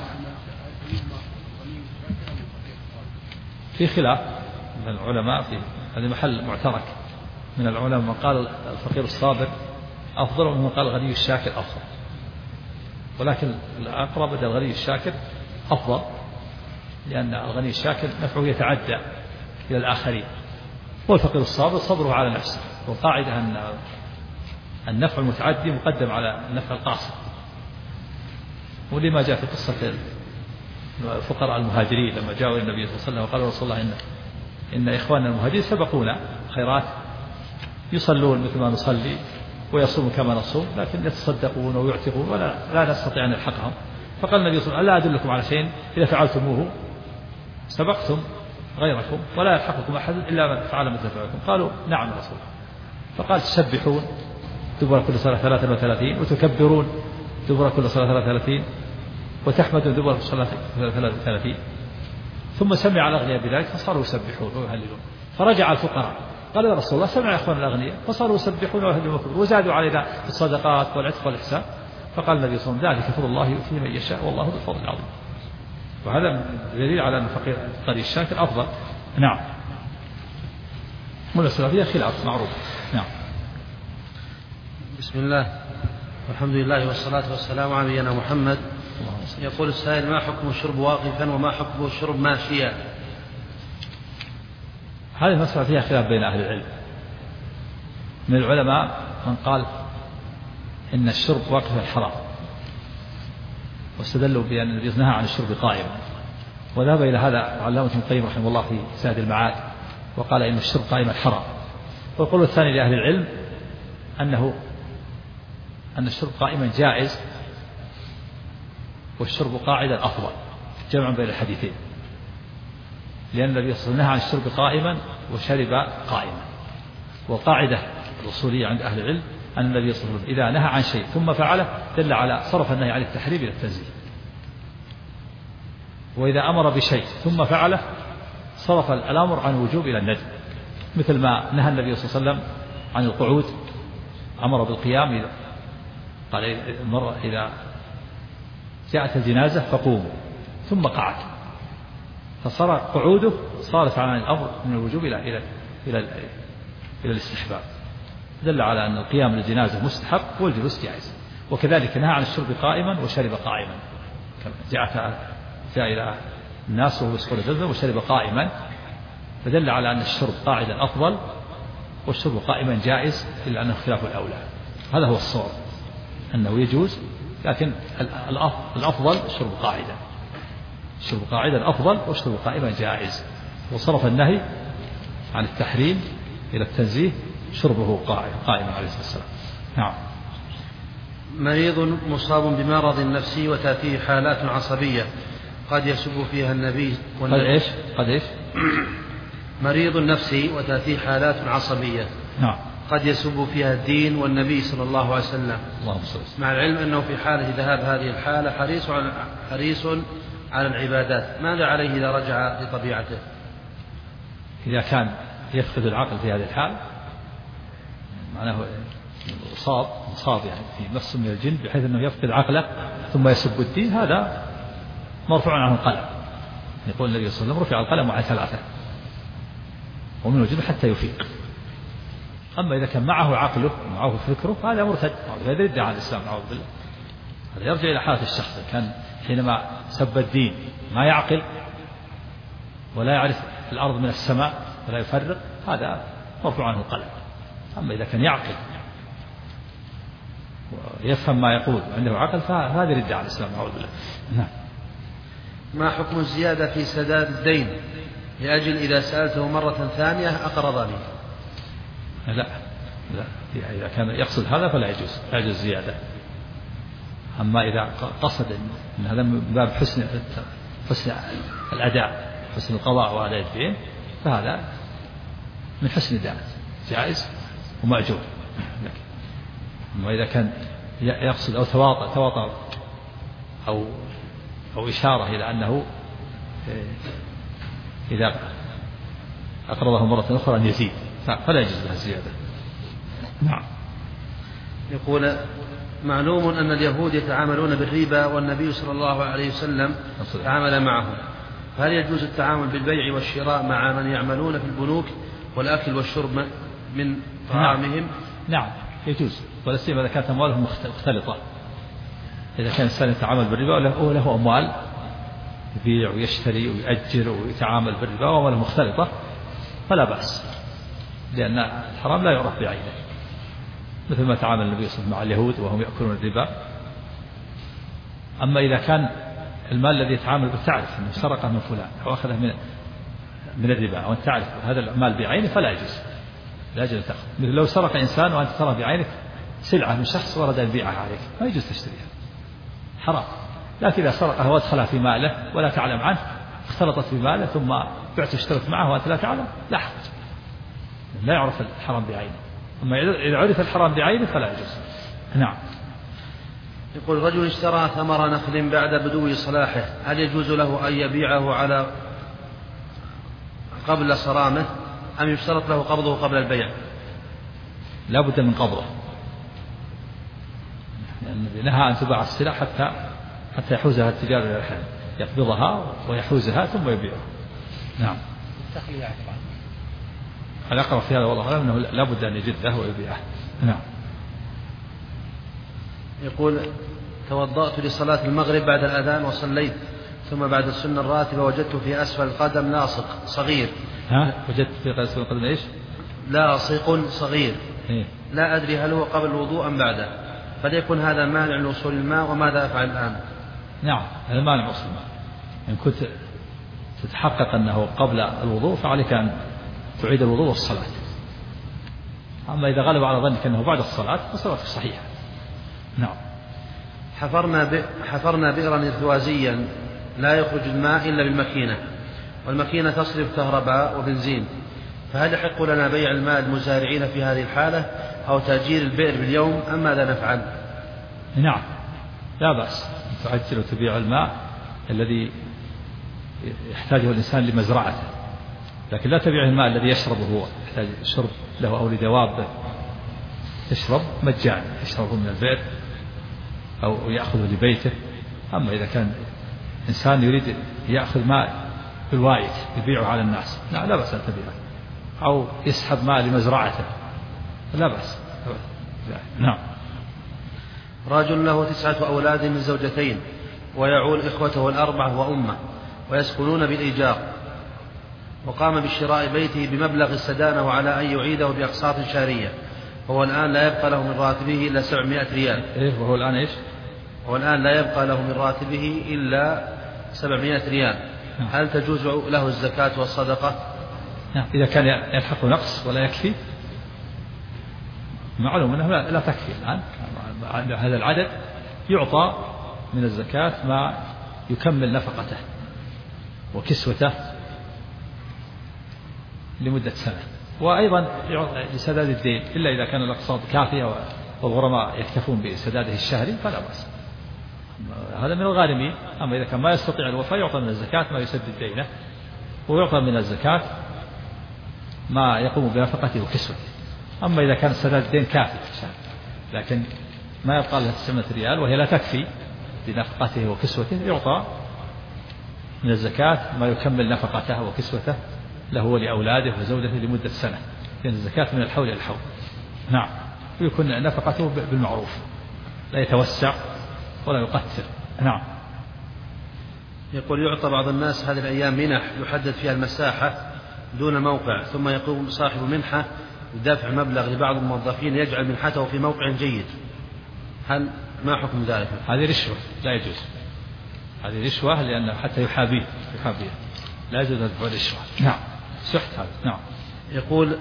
في خلاف من العلماء في هذا محل معترك من العلماء، من قال الفقير الصابر أفضل ومن قال الغني الشاكر أفضل، ولكن الأقرب إلى الغني الشاكر أفضل، لأن الغني الشاكر نفعه يتعدى إلى الآخرين، والفقير الصابر صبره على نفسه. والقاعدة أن النفع المتعدي مقدم على النفع القاصر، ولما جاء في قصة الفقراء المهاجرين لما جاءوا النبي صلى الله عليه وسلم وقالوا رسول الله إن إخواننا المهاجرين سبقونا خيرات، يصلون مثل ما نصلي ويصومون كما نصوم، لكن يتصدقون ويعتقون ولا نستطيع أن نلحقهم. فقال النبي صلى الله عليه وسلم ألا أدلكم على شيء إذا فعلتموه سبقتم غيركم ولا يلحقكم أحد إلا من فعل مثل فعلكم؟ قالوا نعم يا رسول الله. فقال تسبحون دبر كل صلاة 33، وتكبرون دبر كل صلاة 33، وتحمدون دبر كل صلاة 33. ثم سمع الأغنياء بذلك فصاروا يسبحون ويهللون. فرجع الفقراء قالوا يا رسول الله سمع إخوان الأغنياء فصاروا يسبحون ويهللون وزادوا علينا الصدقات والعتق والإحسان. فقال النبي صلى الله عليه وسلم ذلك فضل الله يؤتيه من يشاء والله ذو الفضل العظيم. وهذا دليل على أن الفقير الغني الشاكر أفضل. نعم. والمسألة فيها خلاف معروف. نعم. بسم الله والحمد لله والصلاة والسلام على نبينا محمد. يقول السائل ما حكم الشرب واقفا وما حكم الشرب ماشيا؟ هذه المسألة فيها خلاف بين أهل العلم. من العلماء من قال إن الشرب واقفا حرام، واستدلوا بأن النبي نهى عن الشرب قائما، وذهب إلى هذا علامة ابن القيم رحمه الله في زاد المعاد وقال إن الشرب قائما حرام. والقول الثاني لأهل العلم أن الشرب قائما جائز والشرب قاعدا أفضل، جمعا بين الحديثين، لأن النبي صلى الله عليه وسلم نهى عن الشرب قائما وشرب قائما. والقاعدة الأصولية عند أهل العلم أن النبي صلى الله عليه وسلم إذا نهى عن شيء ثم فعله دل على صرف النهي عن التحريم إلى التنزيه، وإذا أمر بشيء ثم فعله صرف الأمر عن الوجوب إلى الندب، مثل ما نهى النبي صلى الله عليه وسلم عن القعود، أمر بالقيام، قال مرة إذا جاءت الجنازة فقوموا، ثم قعد، فصار قعوده صارت عن الأمر من الوجوب إلى الاستحباب، دل على أن القيام للجنازة مستحب والجلوس جائز. وكذلك نهى عن الشرب قائما وشرب قائما، جاء إلى الناس وهو يسقط الجنازة وشرب قائما، فدل على أن الشرب قاعدا أفضل والشرب قائما جائز، إلا أنه خلاف الأولى. هذا هو الصواب، أنه يجوز، لكن الأفضل الشرب قاعدا، الشرب قاعدا أفضل والشرب قائما جائز. وصرف النهي عن التحريم إلى التنزيه شربه قائما عليه الصلاة والسلام. نعم. مريض مصاب بمرض نفسي وتأتيه حالات عصبية قد يسب فيها النبي قد إيش مريض نفسي وتأتيه حالات عصبية. نعم. قد يسب فيها الدين والنبي صلى الله عليه وسلم، مع العلم أنه في حالة ذهاب هذه الحالة حريص على العبادات، ماذا عليه إذا رجع لطبيعته؟ إذا كان يفقد العقل في هذه الحال، معناه مصاب يعني في نفس من الجن بحيث أنه يفقد عقله ثم يسب الدين، هذا مرفوع عنه القلم. يقول النبي صلى الله عليه وسلم رفع القلم عن 3 ومن الجن حتى يفيق. أما إذا كان معه عقله ومعه فكره فهذا مرتد، هذا يدعي عن الإسلام، نعوذ بالله. هذا يرجع إلى حالة الشخص كان حينما سب الدين ما يعقل ولا يعرف الأرض من السماء ولا يفرق، هذا مرفوع عنه القلم. أما إذا كان يعقل ويفهم ما يقول عنده عقل فهذا يدعي عن الإسلام، نعوذ بالله. نعم. ما حكم الزيادة في سداد الدين لأجل إذا سألته مرة ثانية أقرضني؟ لا إذا كان يقصد هذا فلا يجوز، لا يجوز زيادة. أما إذا قصد أن هذا من باب حسن الأداء، حسن القضاء وأداء الدين، فهذا من حسن الأداء جائز ومأجور. أما إذا كان يقصد أو تواطأ أو إشارة إلى أنه إذا أقرضه مرة أخرى أن يزيد، فلا يجوز له الزيادة. نعم. يقول معلوم أن اليهود يتعاملون بالربا والنبي صلى الله عليه وسلم تعامل معهم، فهل يجوز التعامل بالبيع والشراء مع من يعملون في البنوك والأكل والشرب من طعامهم؟ نعم يجوز، ولا سيما إذا كانت أموالهم مختلطة. إذا كان الإنسان يتعامل بالربا وله أموال يبيع ويشتري ويؤجر ويتعامل بالربا وأمواله مختلطة فلا بأس، لأن الحرام لا يعرف بعينه، مثل ما تعامل النبي صلى الله عليه وسلم مع اليهود وهم يأكلون الربا. أما إذا كان المال الذي يتعامل به تعرف أنه سرقه من فلان أو أخذه من الربا، أو أن تعرف هذا المال بعينه فلا يجوز، لا يجوز تأخذ. مثل لو سرق إنسان وأنت ترى بعينك سلعة من شخص ورد يبيعها عليك ما يجوز تشتريها، حرام. لكن إذا سرقها وادخلها في ماله ولا تعلم عنه، اختلطت في ماله ثم بعت واشترت معه وأنت لا تعلم، لا حرج، لا يعرف الحرام بعينه. أما إذا عرف الحرام بعينه فلا يجوز. نعم. يقول رجل اشترى ثمر نخل بعد بدو صلاحه، هل يجوز له أن يبيعه على قبل صرامه أم يشترط له قبضه قبل البيع؟ لا بد من قبضه، يعني نهى أن تباع السلع حتى يحوزها التجار إلى الحال، يقبضها ويحوزها ثم يبيعها. نعم. الأقرب في هذا والله أعلم أنه لا بد أن يجده ويبيعه. نعم. يقول توضأت لصلاة المغرب بعد الأذان وصليت، ثم بعد السنة الراتبة وجدت في أسفل القدم لاصق صغير. وجدت في أسفل القدم إيش؟ لاصق صغير. إيه؟ لا أدري هل هو قبل الوضوء أم بعده، فليكن هذا مانع لوصول الماء، وماذا أفعل الآن؟ نعم هذا مانع وصول الماء. إن كنت تتحقق أنه قبل الوضوء فعليك أن تعيد الوضوء والصلاة. أما إذا غلب على ظنك أنه بعد الصلاة فصلاتك صحيحة. نعم. حفرنا بئرا ارتوازيا لا يخرج الماء إلا بالماكينة، والماكينة تصرف كهرباء وبنزين، فهل يحق لنا بيع الماء المزارعين في هذه الحالة أو تأجيل البئر باليوم أم ماذا نفعل؟ نعم لا بأس أن تعجل وتبيع الماء الذي يحتاجه الإنسان لمزرعته، لكن لا تبيع الماء الذي يشربه هو يحتاج شرب له أو لدوابه يشرب مجانا، يشربه من البئر أو يأخذه لبيته. أما إذا كان إنسان يريد يأخذ ماء بالوايت يبيعه على الناس لا بأس أن تبيعه، أو يسحب ماء لمزرعته لا بأس. نعم. رجل له 9 أولاد من زوجتين ويعول إخوته 4 وأمه ويسكنون بالإيجار، وقام بشراء بيته بمبلغ السدانة وعلى أن يعيده بأقساط شهرية، وهو الآن لا يبقى له من راتبه إلا 700 ريال. وهو الآن إيش؟ وهو الآن لا يبقى له من راتبه إلا 700 ريال. هل تجوز له الزكاة والصدقة؟ إذا كان يلحق نقص ولا يكفي، معلوم أنه لا تكفي الآن هذا العدد، يعطى من الزكاة ما يكمل نفقته وكسوته لمدة سنة، وأيضا لسداد الدين إلا إذا كان الأقساط كافية والغرماء يكتفون بسداده الشهري فلا بأس، هذا من الغارمين. أما إذا كان ما يستطيع الوفاء يعطى من الزكاة ما يسدد دينه، ويعطى من الزكاة ما يقوم بنفقته وكسوته. أما إذا كان سداد الدين كافي لكن ما يبقى له 900 ريال وهي لا تكفي لنفقته وكسوته، يعطى من الزكاة ما يكمل نفقته وكسوته له ولأولاده وزوجته لمدة سنة، لأن الزكاة من الحول إلى الحول. نعم. ويكون نفقته بالمعروف لا يتوسع ولا يقتر. نعم. يقول يعطى بعض الناس هذه الأيام منح يحدد فيها المساحة دون موقع، ثم يقوم صاحب منحة بدفع مبلغ لبعض الموظفين يجعل منحته في موقع جيد، هل ما حكم ذلك؟ هذه رشوة لا يجوز، هذه رشوة لأنه حتى يحابيه لا يجوز دفع الرشوة. نعم. سحت هذا. نعم. يقول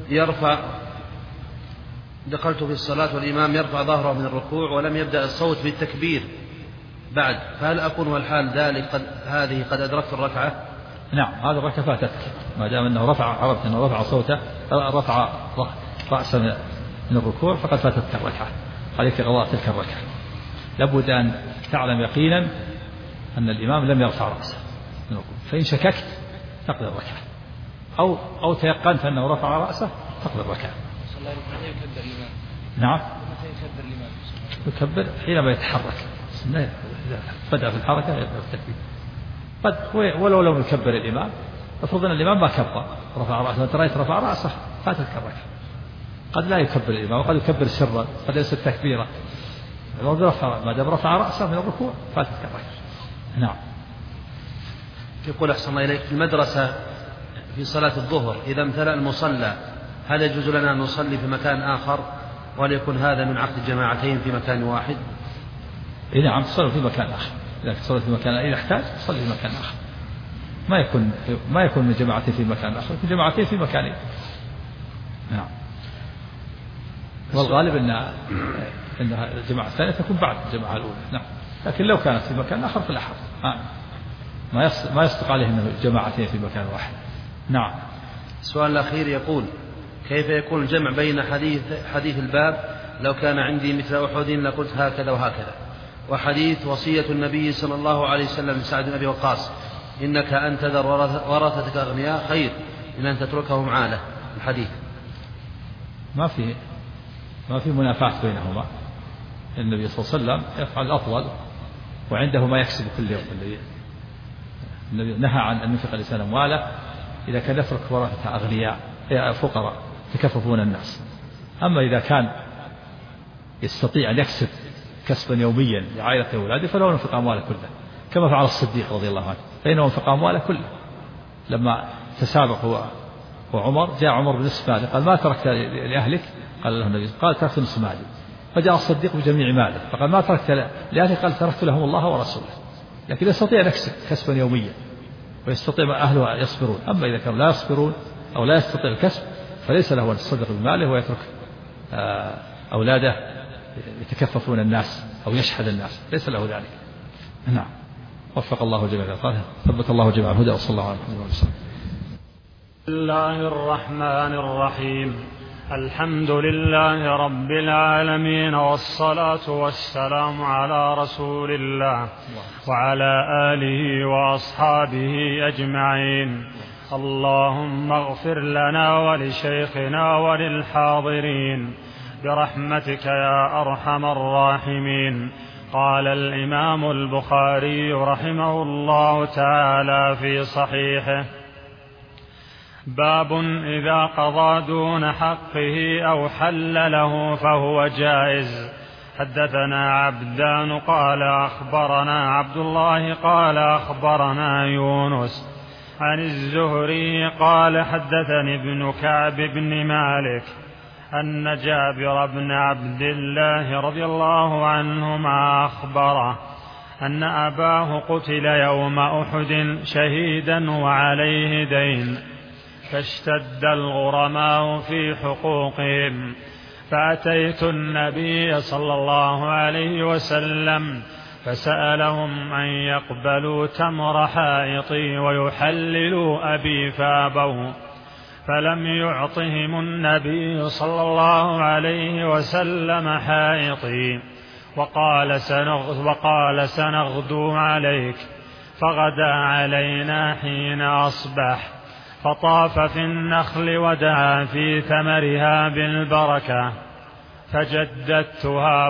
دخلت في الصلاة والإمام يرفع ظهره من الركوع ولم يبدأ الصوت بالتكبير بعد، فهل أكون والحال ذلك هذه قد أدركت الركعة؟ نعم هذا الركعة فاتتك ما دام أنه عرفت أنه رفع صوته رفع رأسه من الركوع فقد فاتتك الركعة، عليك قضاء تلك الركعة. لابد أن تعلم يقينا أن الإمام لم يرفع رأسه من الركوع، فإن شككت تقضي الركعة أو تيقنت أنه رفع رأسه تقضي الركعة. نعم. يكبر حينما يتحرك، بدأ في الحركة يبدأ التكبير. قد ولو لم يكبر الإمام، افرض أن الإمام ما كبر رفع رأسه، أنت رأيت رفع رأسه فاتتك الركعة. قد لا يكبر الإمام وقد يكبر سرا، قد ليس التكبيرة ما دام رفع رأسه من الركوع فاتتك الركعة. نعم. يقول أحسن الله إليك، في المدرسة في صلاة الظهر إذا امتلأ المصلى هل يجوز لنا أن نصلي في مكان آخر وليكن هذا من عقد جماعتين في مكان واحد؟ نعم تصلي في مكان آخر، إذا صليت في مكان إذا احتاج تصلي في مكان آخر، ما يكون من جماعتين في مكان آخر، في جماعتين في مكانين. نعم. والغالب أن الجماعة الثانية تكون بعد الجماعة الأولى. نعم. لكن لو كانت في مكان آخر فلا حرج، ما يصدق عليه أنه جماعتين في مكان واحد. نعم. السؤال الأخير يقول كيف يكون الجمع بين حديث الباب لو كان عندي مثل أحد لقلت هكذا وهكذا، وحديث وصية النبي صلى الله عليه وسلم لسعد بن أبي وقاص إنك أن تذر ورثتك أغنياء خير من أن تتركهم عالة، الحديث ما في منافاة بينهما. النبي صلى الله عليه وسلم يفعل الأفضل وعنده ما يكسب كل يوم. النبي نهى عن أن ينفق الإنسان أمواله إذا كان يترك ورثته أغنياء فقراء تكففون الناس. أما إذا كان يستطيع أن يكسب كسبا يوميا لعائلة أولاده فله ينفق أمواله كلها، كما فعل الصديق رضي الله عنه فإنه انفق أمواله كلها. لما تسابق هو وعمر جاء عمر بنصف ماله قال ما تركت لأهلك؟ قال له النبي قال تركت نصف مالي. فجاء الصديق بجميع ماله فقال ما تركت لأهلك؟ قال تركت لهم الله ورسوله. لكن يستطيع أن يكسب كسبا يوميا ويستطيع أهله يصبرون. أما إذا كانوا لا يصبرون أو لا يستطيع الكسب فليس له أن يتصدق بماله ويترك أولاده يتكففون الناس أو يشحذ الناس، ليس له ذلك. نعم. وفق الله جميعا، ثبت الله جميعا الهدى، وصلى الله عليه وسلم. بسم الله الرحمن الرحيم. الحمد لله رب العالمين، والصلاة والسلام على رسول الله وعلى آله وأصحابه أجمعين. اللهم اغفر لنا ولشيخنا وللحاضرين برحمتك يا أرحم الراحمين. قال الإمام البخاري رحمه الله تعالى في صحيحه: باب إذا قضى دون حقه أو حل له فهو جائز. حدثنا عبدان قال أخبرنا عبد الله قال أخبرنا يونس عن الزهري قال حدثني ابن كعب بن مالك أن جابر بن عبد الله رضي الله عنهما أخبره أن أباه قتل يوم أحد شهيدا وعليه دين، فاشتد الغرماء في حقوقهم، فأتيت النبي صلى الله عليه وسلم فسألهم أن يقبلوا تمر حائطي ويحللوا أبي فابوا، فلم يعطهم النبي صلى الله عليه وسلم حائطي، وقال سنغدو عليك، فغدا علينا حين أصبح، فطاف في النخل ودعا في ثمرها بالبركة، فجددتها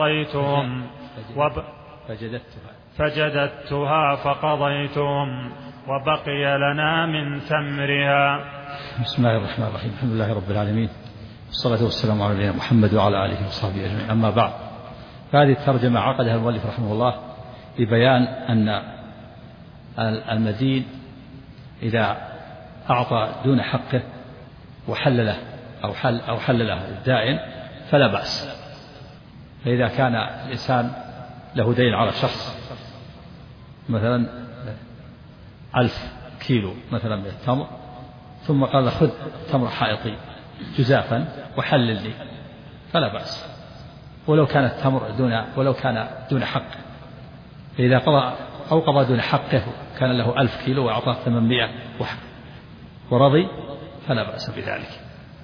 فقضيتهم وبقي لنا من ثمرها. بسم الله الرحمن الرحيم. الحمد لله رب العالمين، والصلاة والسلام على نبينا محمد وعلى آله وصحبه أجمعين. أما بعد، فهذه الترجمة عقدها المؤلف رحمه الله لبيان أن المدين إذا أعطى دون حقه وحل له أو حل له الدائن فلا بأس. فإذا كان الإنسان له دين على شخص مثلا 1000 كيلو مثلا من التمر، ثم قال خذ تمر حائطي جزافا وحلل لي، فلا بأس ولو كان التمر دون حق. فإذا قضى دون حقه كان له 1000 كيلو وأعطاه 800 ورضي فلا بأس بذلك.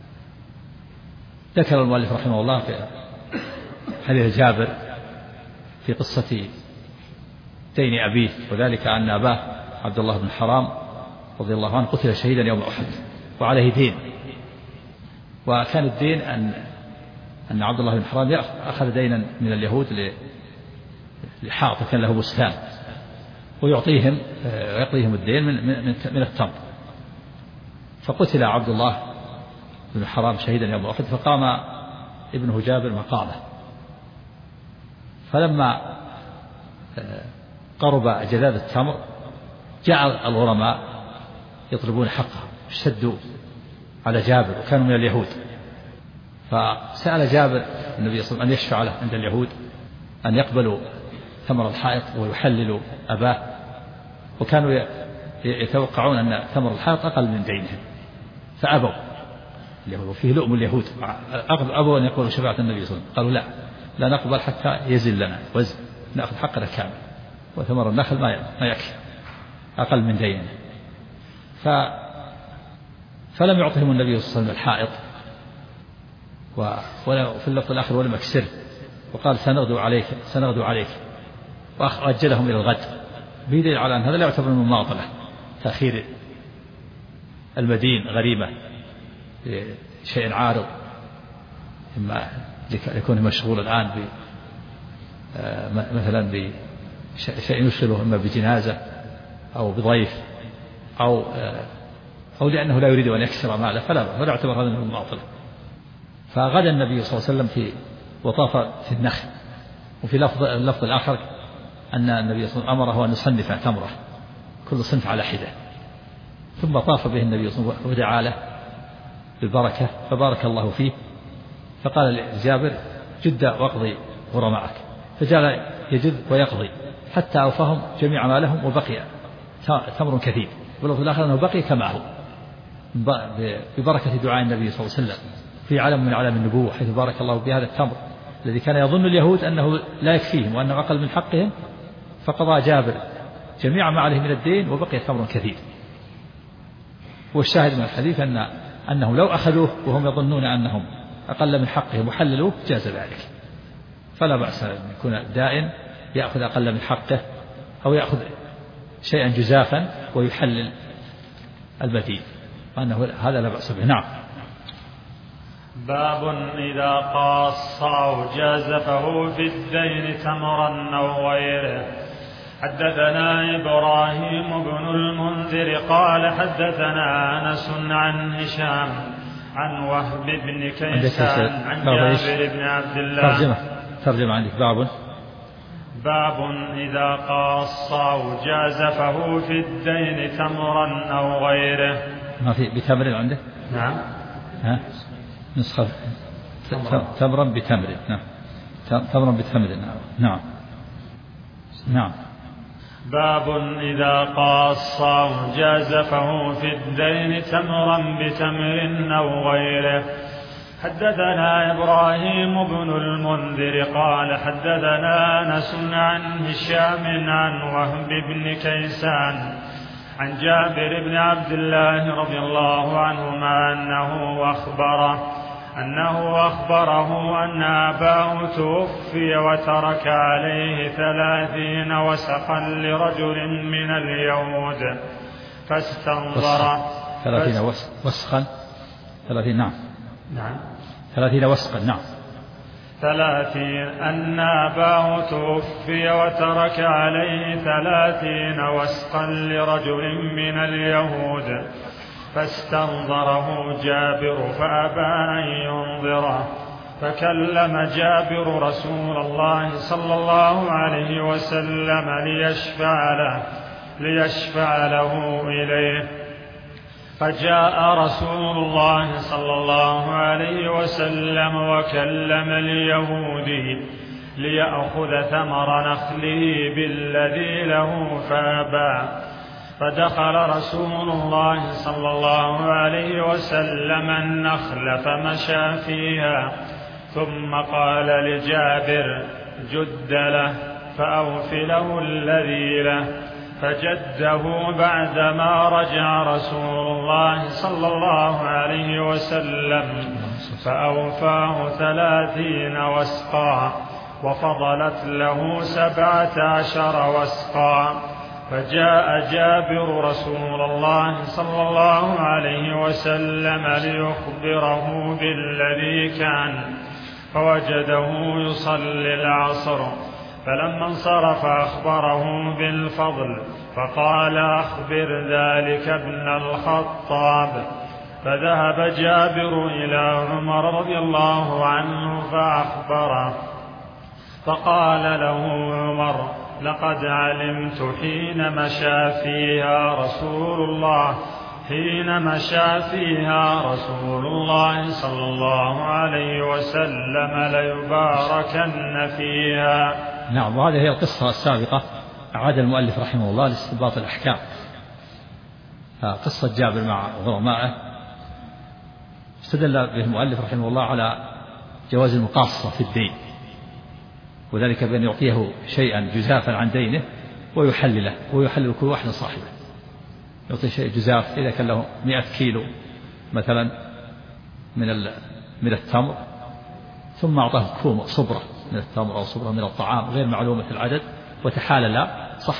ذكر المؤلف رحمه الله في حديث جابر في قصة دين أبيه، وذلك أن أباه عبد الله بن حرام رضي الله عنه قتل شهيدا يوم أحد وعليه دين، وكان الدين أن عبد الله بن حرام أخذ دينا من اليهود لحاط كان له بستان، ويقضيهم الدين من التمر. فقتل عبد الله بن حرام شهيدا يوم أحد، فقام ابنه جابر مقامه، فلما قرب جذاذ التمر جعل الغرماء يطلبون حقه، اشتدوا على جابر وكانوا من اليهود، فسأل جابر النبي صلى الله عليه وسلم أن يشفع له عند اليهود أن يقبلوا ثمر الحائط ويحللوا أباه، وكانوا يتوقعون أن ثمر الحائط أقل من دينهم، فأبوا اليهود، وفيه لؤم اليهود، أبوا أن يقبلوا شفاعة النبي صلى الله عليه وسلم، قالوا لا نقبل حتى يزل لنا وزن، نأخذ حقنا كامل، وثمر النخل ما يكفي أقل من دينه. فلم يعطهم النبي صلى الله عليه وسلم الحائط، وفي اللفظ الآخر ولم أكسر، وقال سنغدو عليك وأجلهم إلى الغد، بدليل على أن هذا لا يعتبر من المماطلة، تأخير المدين غريبة شيء عارض، إما يكون مشغول الآن مثلا بشيء يشغله إما بجنازة أو بضيف أو لأنه لا يريد أن يكسر ماله، فلا يعتبر هذا من المماطلة. فغدا النبي صلى الله عليه وسلم وطاف في النخل، وفي اللفظ الآخر أن النبي صلى الله عليه وسلم أمره أن يصنف تمره كل صنف على حدة، ثم طاف به النبي صلى الله عليه وسلم ودعا له بالبركة فبارك الله فيه، فقال لجابر جد واقضي غرماءك، فجعل يجد ويقضي حتى أوفاهم جميع مالهم وبقي تمر كثير، واللفظ الآخر أنه بقي كما هو ببركة دعاء النبي صلى الله عليه وسلم في علم من علم النبوة، حيث بارك الله بهذا التمر الذي كان يظن اليهود أنه لا يكفيهم وأنه أقل من حقهم، فقضى جابر جميع ما عليه من الدين وبقي تمر كثير. والشاهد من الحديث أنهم لو أخذوه وهم يظنون أنهم أقل من حقهم وحللوه جاز ذلك، فلا بأس أن يكون دائن يأخذ أقل من حقه أو يأخذ شيئا جزافا ويحلل البديل، وأنه هذا لا بأس به. نعم. باب إذا قاص أو جازفه في الدين تمرا أو غيره. حدثنا إبراهيم بن المنذر قال حدثنا أنس عن هشام عن وهب بن كيسان عن جابر بن عبد الله. ترجمة عندك. باب إذا قاص أو جازفه في الدين تمرا أو غيره. ما في بتمر عندك؟ نعم. نسخة تمرا بتمر. نعم. تمرا بتمر. نعم. نعم. باب إذا قاص أو جازفه في الدين تمرا بتمر أو غيره. حدثنا إبراهيم بن المنذر قال حدثنا أنس عن هشام عن وهب بن كيسان عن جابر بن عبد الله رضي الله عنهما أنه أخبره أن أباه توفي وترك عليه 30 وسقا لرجل من اليهود فاستنظر 30 وسقا. 30. نعم. 30 وسقا. نعم. 30 أن أباه توفي وترك عليه 30 وسقا لرجل من اليهود فاستنظره جابر فأبى أن ينظره، فكلم جابر رسول الله صلى الله عليه وسلم ليشفع له إليه، فجاء رسول الله صلى الله عليه وسلم وكلم اليهودي ليأخذ ثمر نخله بالذي له فأبى، فدخل رسول الله صلى الله عليه وسلم النخل فمشى فيها، ثم قال لجابر جد له فأوف له الذي له، فجده بعدما رجع رسول الله صلى الله عليه وسلم فأوفاه 30 وسقا، وفضلت له 17 وسقا. فجاء جابر رسول الله صلى الله عليه وسلم ليخبره بالذي كان، فوجده يصلي العصر، فلما انصرف أخبره بالفضل، فقال أخبر ذلك ابن الخطاب. فذهب جابر إلى عمر رضي الله عنه فأخبره، فقال له عمر لقد علمت حين مشى فيها رسول الله صلى الله عليه وسلم ليباركن فيها. نعم. وهذه هي القصة السابقة أعاد المؤلف رحمه الله لاستنباط الأحكام. قصة جابر مع غرمائه استدل به المؤلف رحمه الله على جواز المقاصة في الدين، وذلك بأن يعطيه شيئا جزافا عن دينه ويحلل كل واحد صاحبه، يعطي شيء جزاف إذا كان له 100 كيلو مثلا من التمر، ثم أعطاه كوم صبرة من التمر أو صبرة من الطعام غير معلومة العدد وتحالل صح،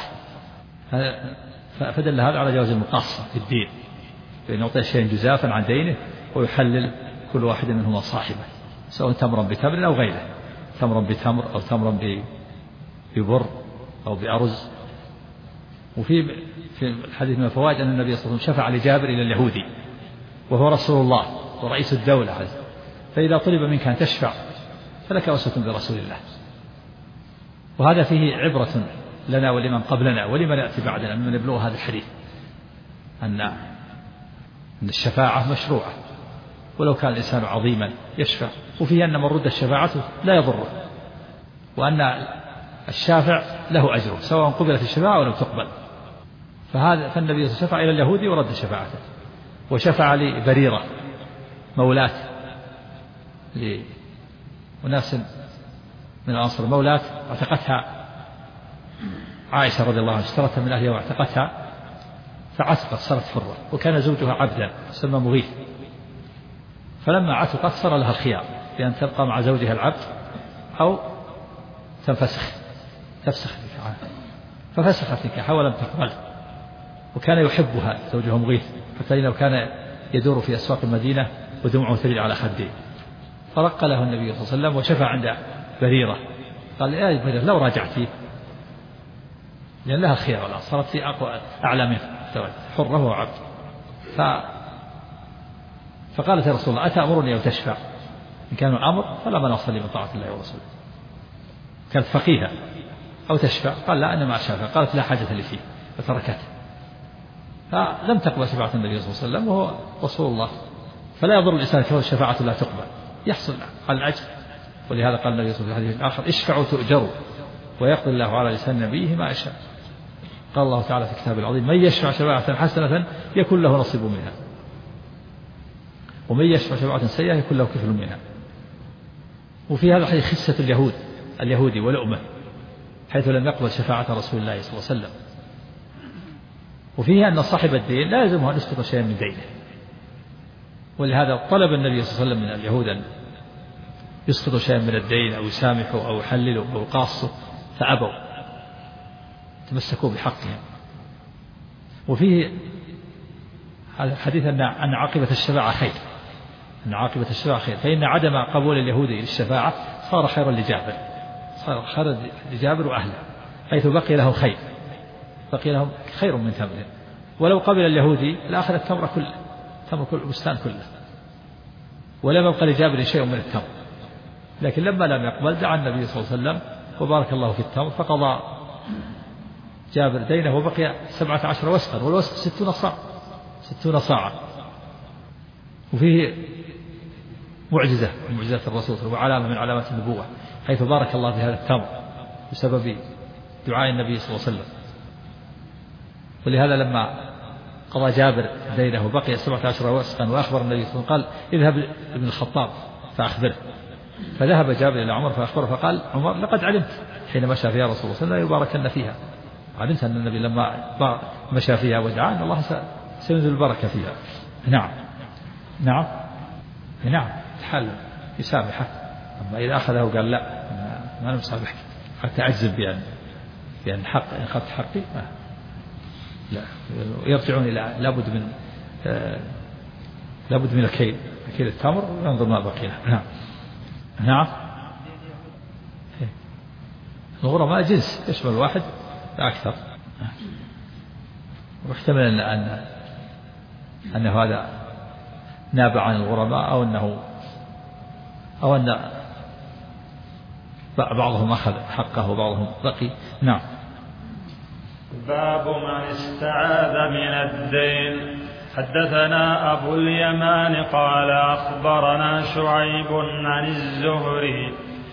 فدل هذا على جواز المقاصة في الدين، بأن يعطي شيئا جزافا عن دينه ويحلل كل واحد منهما صاحبه، سواء تمرا بتمر أو غيره، تمرا بتمر أو تمرا ببر أو بأرز. وفي الحديث من الفوائد أن النبي صلى الله عليه وسلم شفع لجابر إلى اليهودي وهو رسول الله ورئيس الدولة، فإذا طلب منك أن تشفع فلك أسوة برسول الله. وهذا فيه عبرة لنا ولمن قبلنا ولمن يأتي بعدنا ممن يبلغ هذا الحديث، أن الشفاعة مشروعة ولو كان الإنسان عظيما يشفع، وفيه أن من رد الشفاعة لا يضره، وأن الشافع له أجره سواء قبلت الشفاعة ولم تقبل. فالنبي شفع إلى اليهودي ورد شفاعته، وشفع لبريرة مولاة لأناس من الأنصار، مولاة اعتقتها عائشة رضي الله عنها، اشترتها من أهلها واعتقتها فعتقت صارت حرة، وكان زوجها عبدا يسمى مغيث، فلما عتقت صار لها الخيار بأن تبقى مع زوجها العبد أو تفسخ نكاحها، ففسخت نكاحها ولم تقبل. وكان يحبها زوجها مغيث، حتى إنه كان يدور في أسواق المدينة ودموعه تريد على خديه، فرق له النبي صلى الله عليه وسلم وشفع عند بريرة، قال يا بريرة لو راجعتي، لأن لها الخيار والله، صارت في أعلى منه حرة وعبد. فقالت يا رسول الله أتأمرني أو تشفع؟ إن كان الأمر فلا من أصلي من طاعة الله ورسوله. كانت فقيهة. أو تشفع؟ قال لا، أنا ما أشفع. قالت لا حاجة لي فيه، فتركته. فلم تقبل شفاعة النبي صلى الله عليه وسلم وهو رسول الله. فلا يضر الإنسان كون الشفاعة لا تقبل، يحصل على الأجر. ولهذا قال النبي صلى الله عليه وسلم في الحديث الآخر اشفعوا تؤجروا ويقضي الله على لسان نبيه ما يشاء. قال الله تعالى في كتابه العظيم من يشفع شفاعة حسنة يكون له نصيب منها، ومن يشفع شفاعة سيئة يكون له كفل منها. وفي هذا الحديث خسة اليهودي ولؤمه، حيث لم يقبل شفاعة رسول الله صلى الله عليه وسلم. وفيه أن صاحب الدين لا يلزمه أن يسقط شيئا من دينه، ولهذا طلب النبي صلى الله عليه وسلم من اليهود أن يسقطوا شيئا من الدين أو يسامحوا أو يحللوا أو يقاصوا، فأبوا، تمسكوا بحقهم. وفيه حديث أن عاقبة الشفاعة خير، أن عاقبة الشفاعة خير، فإن عدم قبول اليهودي للشفاعة صار خيرا لجابر، صار خيرا لجابر وأهله، حيث بقي له خير، بقي لهم خير من تمر. ولو قبل اليهودي لأخذ التمر كله، تمر كل البستان كله، ولم يبقى لجابر شيء من التمر. لكن لما لم يقبل دعا النبي صلى الله عليه وسلم وبارك الله في التمر، فقضى جابر دينه وبقي 17 وسقا، والوسق 60 صاعا. وفيه معجزة من معجزات الرسول وعلامة من علامات النبوة، حيث بارك الله في هذا التمر بسبب دعاء النبي صلى الله عليه وسلم. ولهذا لما قضى جابر دينه وبقي 17 وسقا وأخبر النبي صلى الله عليه وسلم قال اذهب ابن الخطاب فأخبره، فذهب جابر إلى عمر فأخبره، فقال عمر لقد علمت حين مشى فيها رسول الله صلى الله عليه وسلم يباركن فيها، علمت أن النبي لما مشى فيها ودعا أن الله سينزل البركة فيها. نعم الحل يسامحه، أما إذا أخذه قال لا ما أنا مسامحك حتى أجزم بأن حق إن أخذت حقي لا، يرجعون إلى لابد من الكيل التمر وينظر ما بقي له. نعم الغرماء جنس يشمل واحد فأكثر، واحتمل أن هذا نابع عن الغرماء أو أن بعضهم أخذ حقه وبعضهم بقي. نعم. باب من استعاذ من الدين. حدثنا أبو اليمان قال أخبرنا شعيب عن الزهري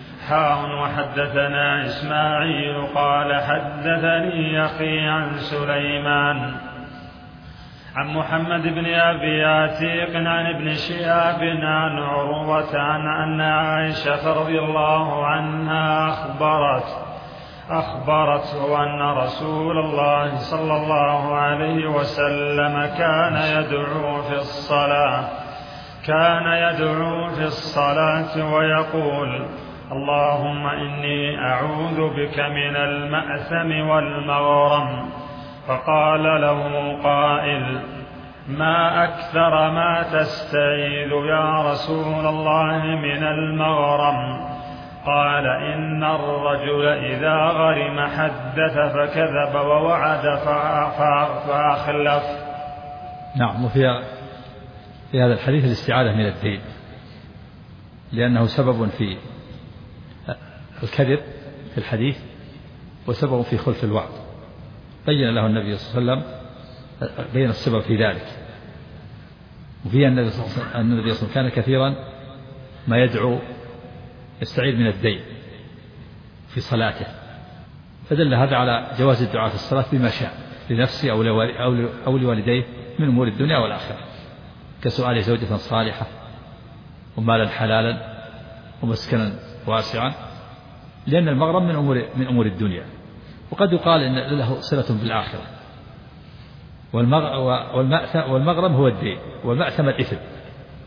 وحدثنا إسماعيل قال حدثني أخي عن سليمان عن محمد بن أبي عتيق عن ابن شهاب عن عروة عن أن عائشة رضي الله عنها أخبرته أن رسول الله صلى الله عليه وسلم كان يدعو في الصلاة ويقول اللهم إني أعوذ بك من المأثم والمغرم. فقال له قائل ما أكثر ما تستعيذ يا رسول الله من المغرم؟ قال إن الرجل إذا غرم حدث فكذب ووعد فأخلف. نعم. وفي هذا الحديث الاستعاذة من الدين، لأنه سبب في الكذب في الحديث وسبب في خلف الوعد، بين له النبي صلى الله عليه وسلم بين السبب في ذلك. وفي النبي صلى الله عليه وسلم كان كثيرا ما يدعو يستعيذ من الدين في صلاته، فدل هذا على جواز الدعاء في الصلاة بما شاء لنفسه أو لوالديه من أمور الدنيا والآخرة، كسؤال زوجة صالحة ومالا حلالا ومسكنا واسعا، لأن المغرم من أمور الدنيا، وقد يقال إن له صلة بالآخرة. والمغرم هو الدين، والمأثم الإثم،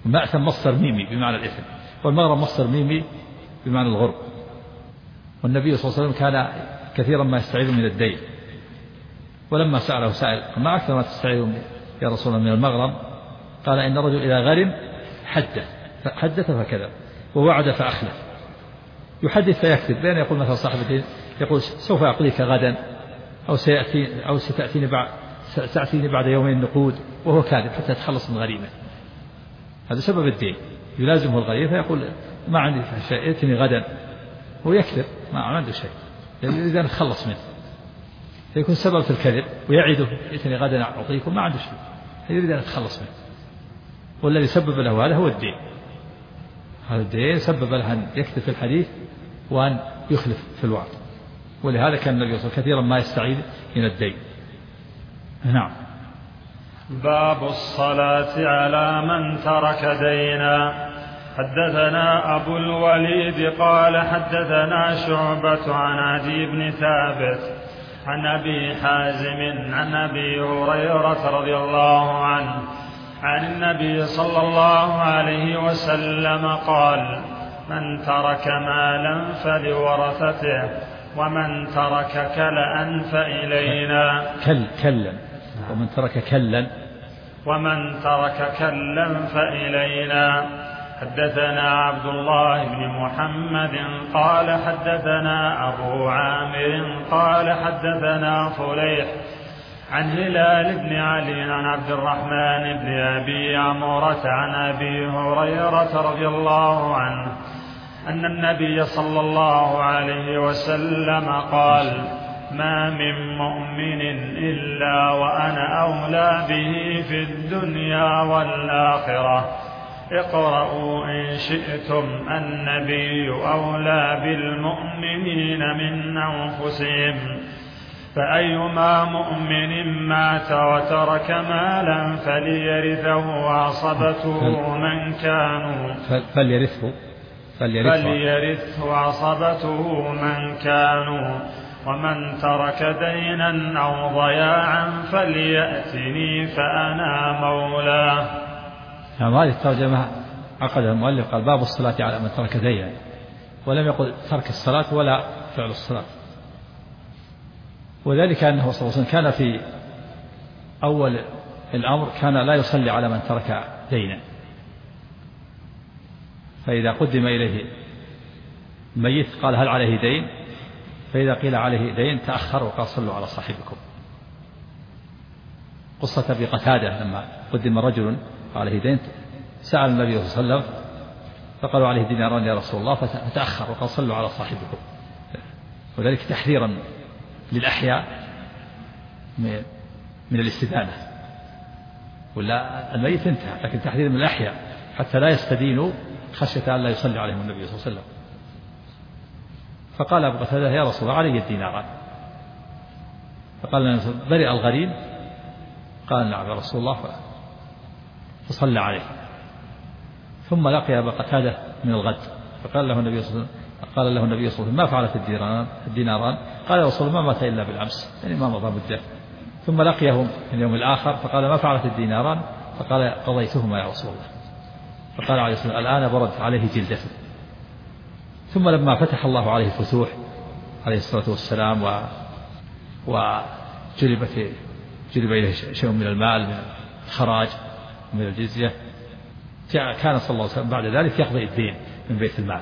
مأثم مصدر ميمي بمعنى الإثم، والمغرم مصدر ميمي بمعنى الغرب. والنبي صلى الله عليه وسلم كان كثيرا ما يستعيذ من الدين، ولما سأله سائل ما أكثر ما تستعيذ يا رسول الله من المغرم؟ قال إن الرجل إذا غرم حدث فكذب ووعد فأخلف. يحدث فيكذب، بين يقول مثلا صاحب الدين يقول سوف أقضيك غدا أو ستأتيني بعد يومين نقود، وهو كاذب حتى يتخلص من غريمه. هذا سبب الدين، يلازمه الغريم فيقول ما عندي شيء ائتني غدا، هو يكذب ما عنده شيء يريد أن يتخلص منه، فيكون سبب في الكذب ويعده ائتني غدا أعطيكم، ما عنده شيء يريد أن يتخلص منه. والذي سبب له هذا هو الدين، هذا الدين سبب له أن يكذب في الحديث وأن يخلف في الوعد، ولهذا كان النبي صلى الله عليه وسلم كثيرا ما يستعيذ من الدين. نعم. باب الصلاة على من ترك دينا. حدثنا أبو الوليد قال حدثنا شعبة عن عدي بن ثابت عن أبي حازم عن أبي هريرة رضي الله عنه عن النبي صلى الله عليه وسلم قال: من ترك مالا فلورثته، ومن ترك كلأ فإلينا. كلا ومن ترك كلا فإلينا. حدثنا عبد الله بن محمد قال حدثنا أبو عامر قال حدثنا فليح عن هلال بن علي عن عبد الرحمن بن أبي عمرة عن أبي هريرة رضي الله عنه أن النبي صلى الله عليه وسلم قال: ما من مؤمن إلا وأنا أولى به في الدنيا والآخرة. اقرأوا إن شئتم، النبي أولى بالمؤمنين من أنفسهم. فأيما مؤمن مات وترك مالا فليرثه عصبته من كانوا فليرثه عصبته من كانوا، ومن ترك دينا أو ضياعا فليأتني فأنا مولاه. هذه الترجمة عقدها المؤلف قال: باب الصلاة على من ترك دينا، ولم يقل ترك الصلاة ولا فعل الصلاة. وذلك أنه صلى الله عليه وسلم كان في أول الأمر كان لا يصلي على من ترك دينا، فإذا قدم إليه ميت قال: هل عليه دين؟ فإذا قيل عليه دين تأخر وقال: صلوا على صاحبكم. قصة أبي قتادة لما قدم رجل عليه دين سأل النبي صلى الله عليه وسلم فقالوا: عليه ديناران يا رسول الله، فتأخر وقال: صلوا على صاحبكم. وذلك تحذيرا للأحياء من الاستدانة، ولا الميت انتهى، لكن تحذير من الأحياء حتى لا يستدينوا خشية أن لا يصلي عليهم النبي صلى الله عليه وسلم. فقال أبو قتادة: يا رسول الله علي الديناران. فقال: برئ الغريم؟ قال: نعم يا رسول الله. فصلى عليه. ثم لقي أبا قتادة من الغد فقال له النبي صلى الله عليه وسلم: ما فعلت الديناران؟ قال: يا رسول الله ما مات إلا بالأمس، يعني ما مضى مدة. ثم لقيه في اليوم الآخر فقال: ما فعلت الديناران؟ فقال: قضيتهما يا رسول الله. فقال عليه الصلاة والسلام: الآن برد عليه جلدته. ثم لما فتح الله عليه الفتوح عليه الصلاة والسلام وجلب إليه شيء من المال من الخراج من الجزية، كان صلى الله عليه وسلم بعد ذلك يقضي الدين من بيت المال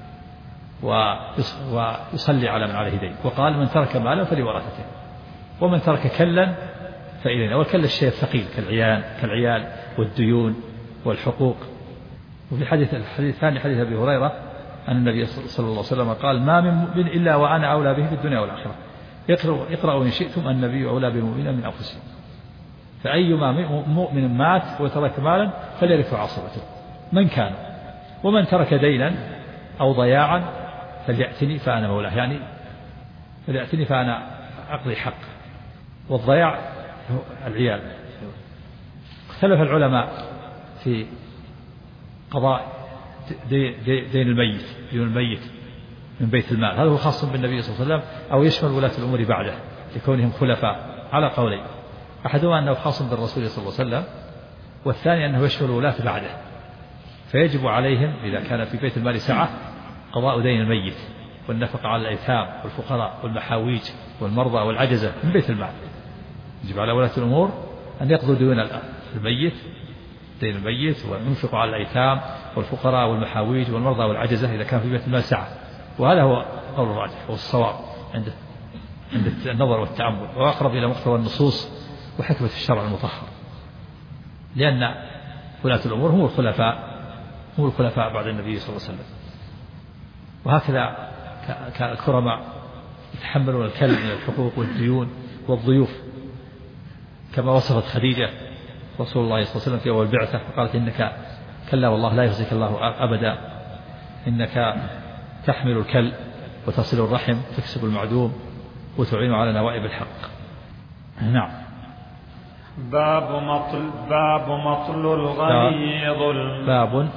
ويصلي على من عليه دين. وقال: من ترك مالا فلورثته، ومن ترك كلا فإلينا. والكل الشيء الثقيل كالعيال والديون والحقوق. وفي الحديث الثاني حديث أبي هريرة أن النبي صلى الله عليه وسلم قال: ما من مؤمن إلا وأنا أولى به في الدنيا والآخرة. اقرأوا إن شئتم، النبي أولى بالمؤمنين من أنفسهم. فأيما مؤمن مات وترك مالا فليرث عصبته من كان، ومن ترك دينا أو ضياعا فليأتني فأنا مولاه، يعني فليأتني فأنا أقضي حق. والضياع العيال. اختلف العلماء في قضاء دين الميت من بيت المال، هل هو خاص بالنبي صلى الله عليه وسلم أو يشمل ولاة الأمور بعده لكونهم خلفاء؟ على قولين: أحدهما أنه خاص بالرسول صلى الله عليه وسلم، والثاني أنه يشمل ولاة بعده فيجب عليهم إذا كان في بيت المال سعة قضاء دين الميت والنفقة على الأيتام والفقراء والمحاويج والمرضى والعجزة من بيت المال. يجب على ولاة الأمور أن يقضوا دين الميت، دين الميت، وينفقوا على الأيتام والفقراء والمحاويج والمرضى والعجزة إذا كان في بيت المال سعة. وهذا هو قول الراجح والصواب عند النظر والتأمل، وأقرب إلى مقتضى النصوص وحكمة الشرع المطهر، لأن ولاة الأمور هم الخلفاء بعد النبي صلى الله عليه وسلم. وهكذا كان الكرماء يتحملون الكل من الحقوق والديون والضيوف، كما وصفت خديجة رسول الله صلى الله عليه وسلم في أول بعثة فقالت: إنك كلا والله لا يخزيك الله أبدا، إنك تحمل الكل وتصل الرحم وتكسب المعدوم وتعين على نوائب الحق. نعم. باب مطل الغني ظلم.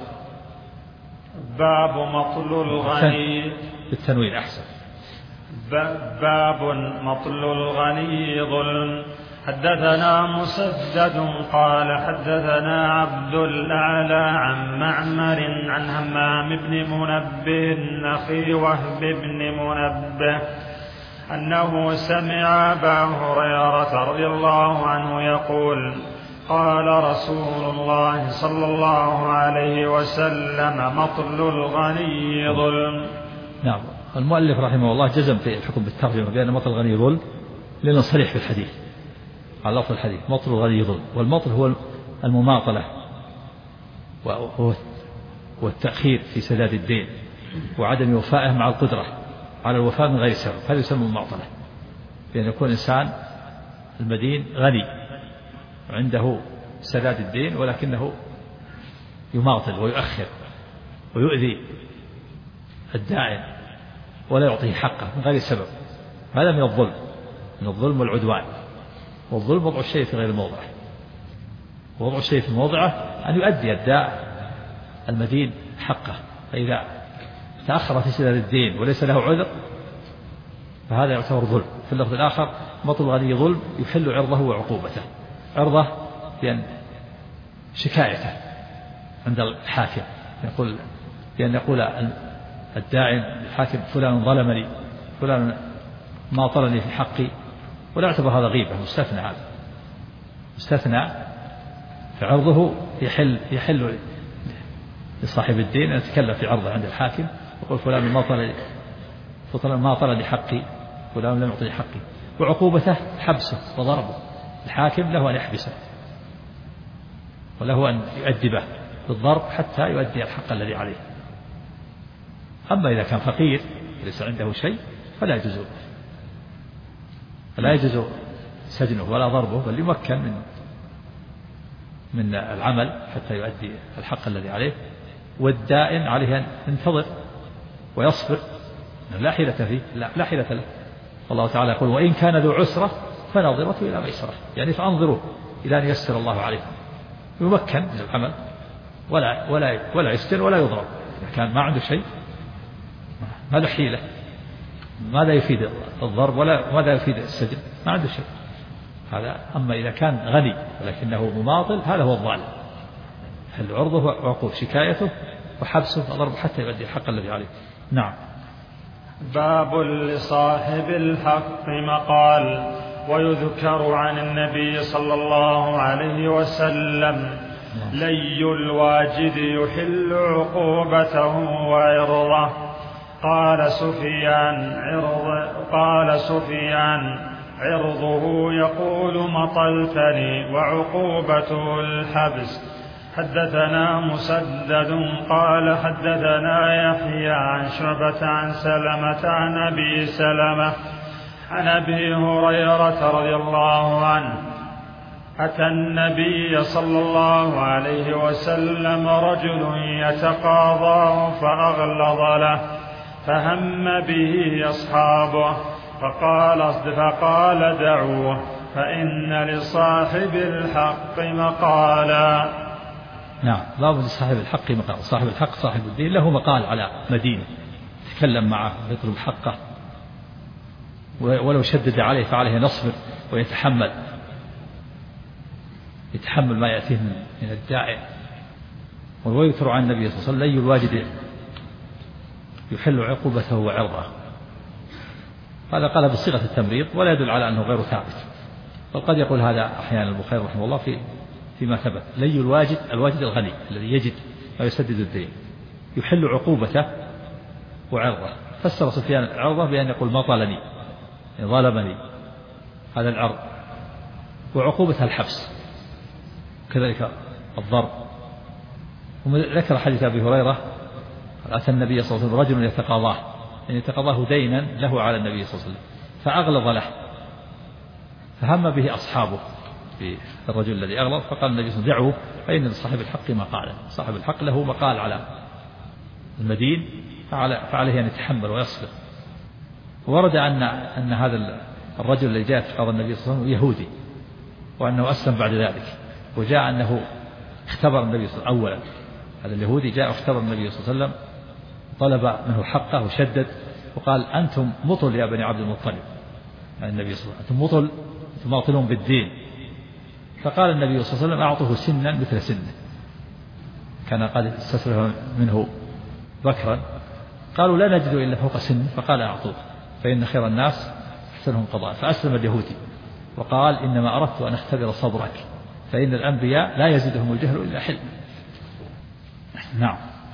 باب مطل الغني بالتنوين أحسن. باب مطل الغني ظلم. حدثنا مسدد قال حدثنا عبد الأعلى عن معمر عن همام بن منبه أخي وهب بن منبه أنه سمع أبا هريرة رضي الله عنه يقول: قال رسول الله صلى الله عليه وسلم: مطل الغني ظلم. نعم. المؤلف رحمه الله جزم في الحكم بالترجمة بأن مطل الغني ظلم لأنه صريح في الحديث على لفظ الحديث: مطل الغني ظلم. والمطل هو المماطلة والتأخير في سداد الدين وعدم وفائه مع القدرة على الوفاء من غير سبب، هذا يسمى مماطلة. بأن يكون إنسان المدين غني وعنده سداد الدين ولكنه يماطل ويؤخر ويؤذي الدائن ولا يعطيه حقه من غير سبب، هذا من الظلم، من الظلم والعدوان. والظلم وضع الشيء في غير موضعه، ووضع الشيء في موضعه أن يؤدي الداء المدين حقه، فإذا تأخر في سداد الدين وليس له عذر فهذا يعتبر ظلم. في اللفظ الآخر: مطل الغني ظلم يحل عرضه وعقوبته. عرضه بأن شكايته عند الحاكم، بأن يقول الداعن الحاكم: فلان ظلمني، فلان ماطلني في حقي، ولا يعتبر هذا غيبة، مستثنى، هذا مستثنى، فعرضه يحل لصاحب الدين أن يتكلم في عرضه عند الحاكم يقول: فلان ماطلني حقي، فلان لم يعطني حقي. وعقوبته حبسه وضربه، الحاكم له أن يحبسه وله أن يؤدبه بالضرب حتى يؤدي الحق الذي عليه. أما إذا كان فقير ليس عنده شيء فلا يجوز سجنه ولا ضربه، بل يمكن من العمل حتى يؤدي الحق الذي عليه. والدائن عليه أن ينتظر ويصبر، لا حيلة فيه، لا حيلة له. الله تعالى يقول: وإن كان ذو عسرة فناظرة إلى ميسرة، يعني فأنظروا إلى أن ييسر الله عليه، يمكن من العمل ولا يسجن ولا يضرب. إذا كان ما عنده شيء ما له حيلة، ماذا يفيد الضرب ولا ماذا يفيد السجن؟ ما عنده شيء هذا. أما إذا كان غني ولكنه مماطل هذا هو الظالم، حل عرضه وعقوب شكايته وحبسه وضربه حتى يؤدي الحق الذي عليه. نعم. باب لصاحب الحق مقال. ويذكر عن النبي صلى الله عليه وسلم: لي الواجد يحل عقوبته وعرضه. قال سفيان: عرضه يقول مطلتني وعقوبته الحبس. حدثنا مسدد قال حدثنا يحيى عن شعبة عن سلمة عن أبي سلمة عن أبي هريرة رضي الله عنه: أتى النبي صلى الله عليه وسلم رجل يتقاضاه فأغلظ له، فهم به أصحابه فقال: دعوه فإن لصاحب الحق مقالا. نعم. باب لصاحب الحق مقال. صاحب الحق صاحب الدين له مقال على مدينه، يتكلم معه ويطلب حقه، ولو شدد عليه فعليه نصبر ويتحمل ما يأتيه من الداعي ويذكر عن النبي صلى الله عليه وسلم: لي الواجد يحل عقوبته وعرضه. هذا قال بصيغة التمريض ولا يدل على أنه غير ثابت، بل قد يقول هذا أحيانا البخاري رحمه الله فيما ثبت: لي الواجد الغني الذي يجد ويسدد الدين، يحل عقوبته وعرضه. فسر سفيان عرضه بأن يقول: مطلني، ظلمني، هذا العرض. وعقوبتها الحبس، كذلك الضرب. وذكر حديث أبي هريرة: أتى النبي صلى الله عليه وسلم رجل يتقاضاه، يعني يتقاضاه دينا له على النبي صلى الله عليه وسلم، فأغلظ له، فهم به أصحابه بالرجل الذي أغلظ، فقال النبي صلى الله عليه وسلم: دعوه فإن لصاحب الحق مقالا، صاحب الحق له مقال على المدين، فعليه أن يتحمل ويصبر. ورد أن هذا الرجل الذي جاء يتقاضى النبي صلى الله عليه وسلم يهودي، وأنه أسلم بعد ذلك، وجاء أنه اختبر النبي صلى الله عليه وسلم أولا. هذا اليهودي جاء واختبر النبي صلى الله عليه وسلم، طلب منه حقه وشدد، وقال: أنتم مطل يا بني عبد المطلب، يعني النبي صلى الله عليه وسلم: أنتم مطل، أنتم ماطلون بالدين. فقال النبي صلى الله عليه وسلم: أعطوه سنا مثل سنه، كان قد استسلم منه بكرا. قالوا: لا نجد إلا فوق سنه، فقال: أعطوه فإن خير الناس أحسنهم قضاء. فأسلم اليهودي وقال: إنما أردت أن أختبر صبرك، فإن الأنبياء لا يزيدهم الجهل إلا حلم. نعم.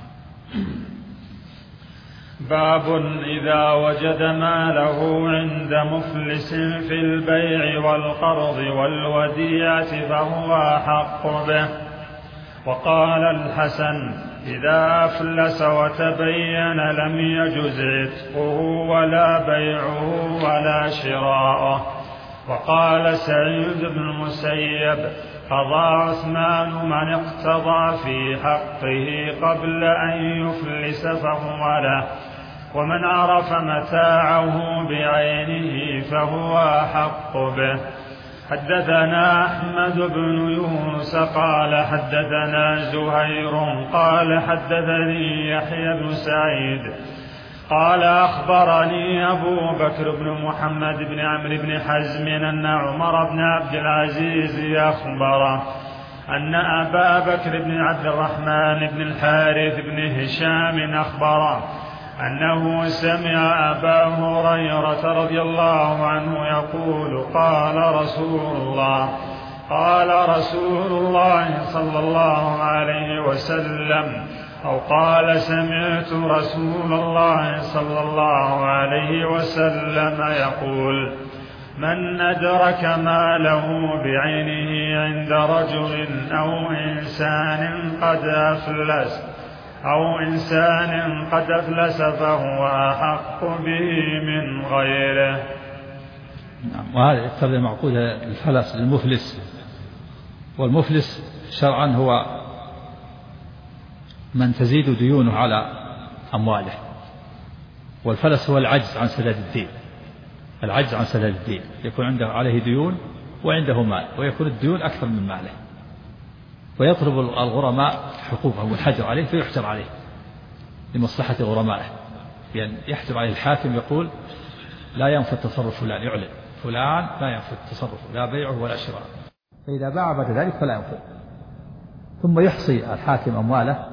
باب إذا وجد ماله عند مفلس في البيع والقرض والوديعة فهو أحق به. وقال الحسن: إذا أفلس وتبين لم يجز عتقه ولا بيعه ولا شراؤه. وقال سعيد بن المسيب: قضى عثمان من اقتضى في حقه قبل أن يفلس فهو له، ومن عرف متاعه بعينه فهو أحق به. حدثنا أحمد بن يونس قال حدثنا زهير قال حدثني يحيى بن سعيد قال أخبرني أبو بكر بن محمد بن عمرو بن حزم أن عمر بن عبد العزيز أخبره أن أبا بكر بن عبد الرحمن بن الحارث بن هشام أخبره أنه سمع أبا هريرة رضي الله عنه يقول: قال رسول الله صلى الله عليه وسلم، أو قال: سمعت رسول الله صلى الله عليه وسلم يقول: من أدرك ماله بعينه عند رجل أو إنسان قد أفلس فهو أحق به من غيره. وهذا يقتضي معقود الفلس للمفلس. والمفلس شرعا هو من تزيد ديونه على أمواله، والفلس هو العجز عن سداد الدين. العجز عن سداد الدين يكون عنده عليه ديون وعنده مال، ويكون الديون أكثر من ماله، ويطلب الغرماء حقوقهم والحجر عليه فيحجر عليه لمصلحة غرمائه، يعني يحجر عليه الحاكم يقول: لا ينفذ تصرف فلان، يعلن فلان لا ينفذ تصرفه، لا بيعه ولا شراء، فإذا باع بعد ذلك فلا ينفذ. ثم يحصي الحاكم أمواله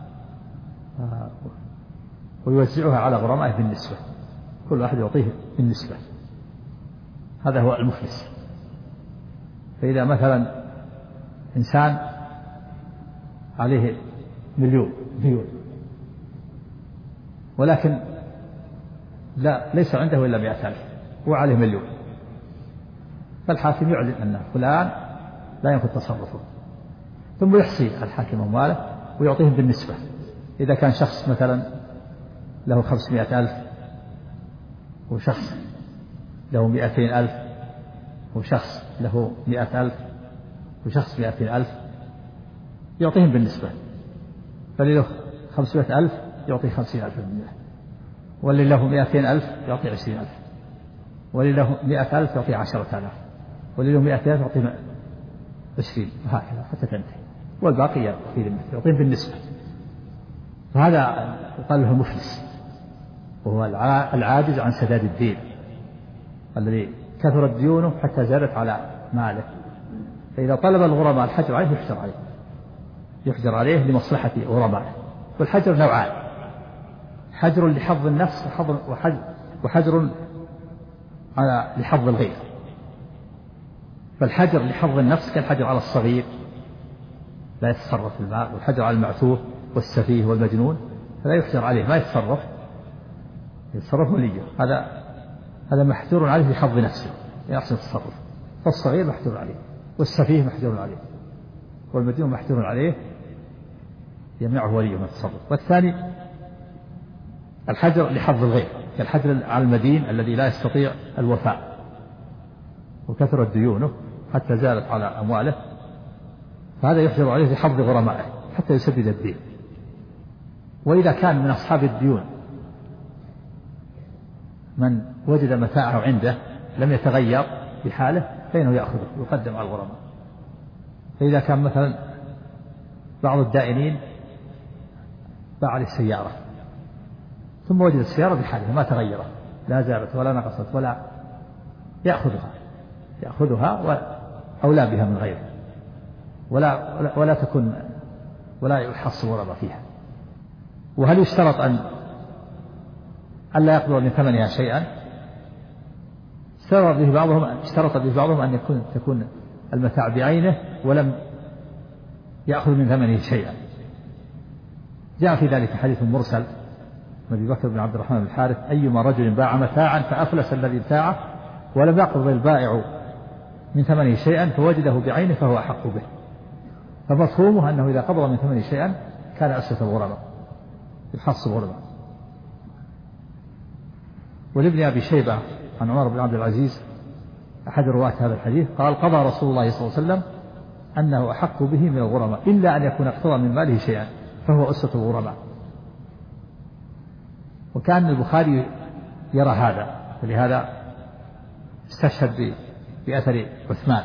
ويوزعها على غرمائه بالنسبة، كل واحد يعطيه بالنسبة. هذا هو المفلس. فإذا مثلا إنسان عليه مليون ولكن ليس عنده إلا 100,000 وعليه مليون، فالحاكم يعلن أن فلان لا ينفذ تصرفه، ثم يحصي الحاكم أمواله ويعطيهم بالنسبة. إذا كان شخص مثلا له 500,000 وشخص له 200,000 وشخص له 100,000 وشخص 200,000 يعطيهم بالنسبة. فاللي له 500,000 يعطي 50,000%، واللي له 200,000 يعطي 20,000، واللي له 100,000 يعطي 10,000، واللي له 100,000 يعطي 20، وهكذا حتى تنتهي، والباقي يعطيهم بالنسبة. فهذا يقال له المفلس، وهو العاجز عن سداد الدين، الذي كثرت ديونه حتى زادت على ماله، فإذا طلب الغرماء الحجر عليه يحجر عليه يحجر عليه لمصلحة غربائه. والحجر نوعان: حجر لحظ النفس وحجر لحظ الغير. فالحجر لحظ النفس كالحجر على الصغير لا يتصرف في الماء، والحجر على المعتوه والسفيه والمجنون فلا يحجر عليه، ما يتصرف وليه، هذا محجور عليه لحظ نفسه يحسن التصرف. فالصغير محجور عليه، والسفيه محجور عليه، والمجنون محجور عليه يمنعه وليه من التصرف. والثاني الحجر لحظ الغير كالحجر على المدين الذي لا يستطيع الوفاء وكثرت ديونه حتى زالت على أمواله، فهذا يحجر عليه لحظ غرمائه حتى يسدد الدين. وإذا كان من أصحاب الديون من وجد متاعه عنده لم يتغير بحاله فإنه يأخذه يقدم على الغرماء. فإذا كان مثلا بعض الدائنين باع للسيارة ثم وجد السيارة بحالها ما تغيرت لا زالت ولا نقصت ولا يأخذها وأولى بها من غيره ولا تكون ولا يحصل غرماء فيها. وهل يشترط أن لا يقبل من ثمنها شيئا؟ اشترط به بعضهم أن تكون المتاع بعينه ولم يأخذ من ثمنه شيئا. جاء في ذلك حديث مرسل من أبي بكر بن عبد الرحمن بن الحارث: أيما رجل باع متاعا فأفلس الذي ابتاعه ولم يقبض البائع من ثمنه شيئا فوجده بعينه فهو أحق به. فمفهومه أنه إذا قبض من ثمنه شيئا كان أسوة الغرماء يحصل الغرماء. ولابن أبي شيبة عن عمر بن عبد العزيز أحد رواة هذا الحديث قال: قضى رسول الله صلى الله عليه وسلم أنه أحق به من الغرماء إلا أن يكون اقتضى من ماله شيئا فهو أسوة الغرماء. وكان البخاري يرى هذا، فلهذا استشهد بأثر عثمان.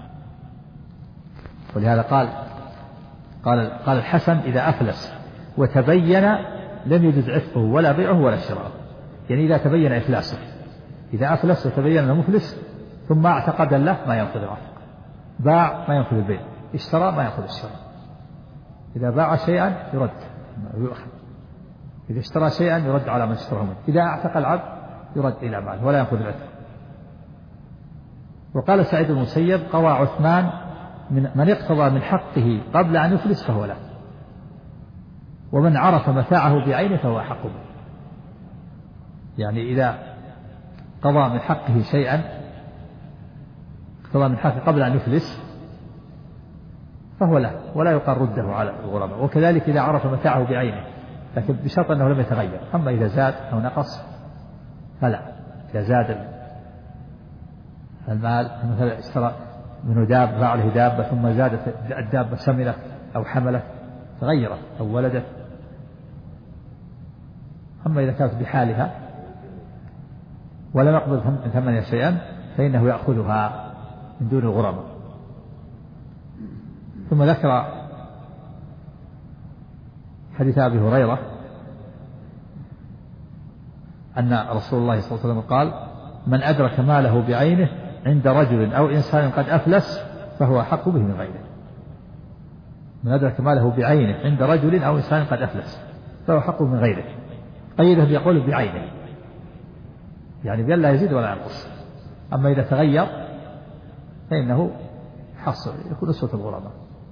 ولهذا قال الحسن: إذا أفلس وتبين لم يجوز عتقه ولا بيعه ولا شراءه. يعني إذا تبين إفلاسه، إذا أفلس وتبين أنه مفلس ثم اعتقد له ما ينقض العتق، باع ما ينقض البيع، اشترى ما ينقض الشراء. إذا باع شيئا يرد ويؤخذ، إذا اشترى شيئا يرد على من اشتراه منه، إذا اعتق العبد يرد إلى ماله ولا ينقض العتق. وقال سعيد بن المسيب: قضى عثمان من اقتضى من حقه قبل أن يفلس فهو له، ومن عرف متاعه بعينه فهو أحق به. يعني إذا قضى من حقه شيئا اقتضى من حقه قبل أن يفلس فهو له ولا يقال رده على الغرماء. وكذلك إذا عرف متاعه بعينه لكن بشرط أنه لم يتغير. أما إذا زاد أو نقص فلا. إذا زاد المال مثلا اشترى منه دابة باع له دابة ثم زادت الدابة سمنت أو حملت تغيرت أو ولدت. أما إذا كانت بحالها ولم يقبض من ثمنها شيئا فإنه يأخذها من دون الغرماء. ثم ذكر حديث أبي هريرة أن رسول الله صلى الله عليه وسلم قال: من أدرك ماله بعينه عند رجل أو إنسان قد أفلس فهو أحق به من غيره. من أدرك ماله بعينه عند رجل أو إنسان قد أفلس فهو أحق من غيره. قيده بيقول بعينه، يعني بأن لا يزيد ولا ينقص. أما إذا تغير فإنه حصل يكون أسوة الغرماء.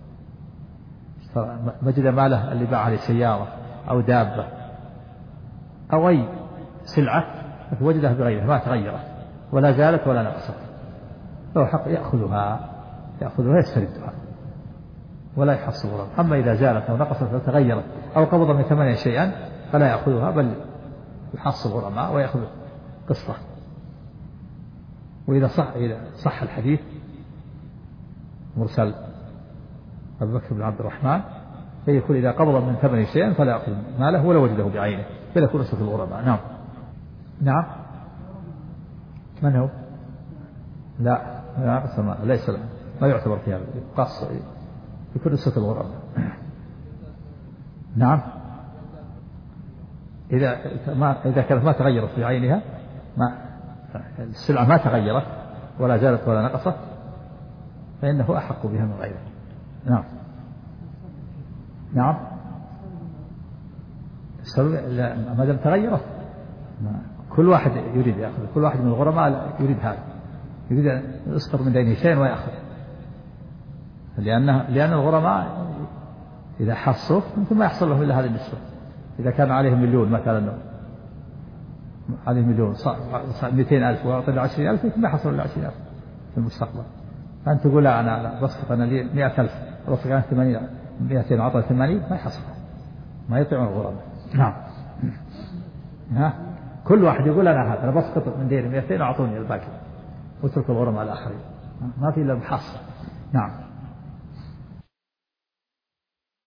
وجد ماله اللي باعه لسيارة أو دابة أو أي سلعة وجدها بغيرها ما تغيرت ولا زالت ولا نقصت فهو حق يأخذها يستردها ولا يحصل غرماء. أما إذا زالت أو نقصت أو تغيرت أو قبض من ثمنها شيئا فلا يأخذها بل يحصل غرماء ويأخذ قسطه. وإذا صح الحديث مرسل أبي بكر بن عبد الرحمن فيكون إذا قبض من ثمنه شيئا فلا يأخذ ماله ولا وجده بعينه بل يكون أسوة الغرماء. نعم. من هو؟ لا ليس ما يعتبر فيها قص يكون أسوة الغرماء. نعم. إذا كانت ما تغيرت بعينها السلعة ما تغيرت ولا زالت ولا نقصت فإنه أحق بها من غيره. نعم. نعم ما دام تغيرت كل واحد يريد يأخذ، كل واحد من الغرماء يريد هذا، يريد أن يسقط من دينه شيئا ويأخذ، لأن الغرماء إذا حصوا يمكن ما يحصل لهم إلا هذه النسبة. إذا كان عليهم مليون مثلا، عليهم مليون 200,000 وأعطي 20,000 يمكن ما يحصل إلا 20,000 في المستقبل. فأنت تقول أنا بسقط أنا لي 100,000 رفق عن 80 200 وأعطي 80 ما يحصل، ما يطيعون الغرماء. نعم. كل واحد يقول أنا بسقط من ديني 200 وأعطوني الباقي واترك الغرماء الآخرين، ما في إلا محصل. نعم.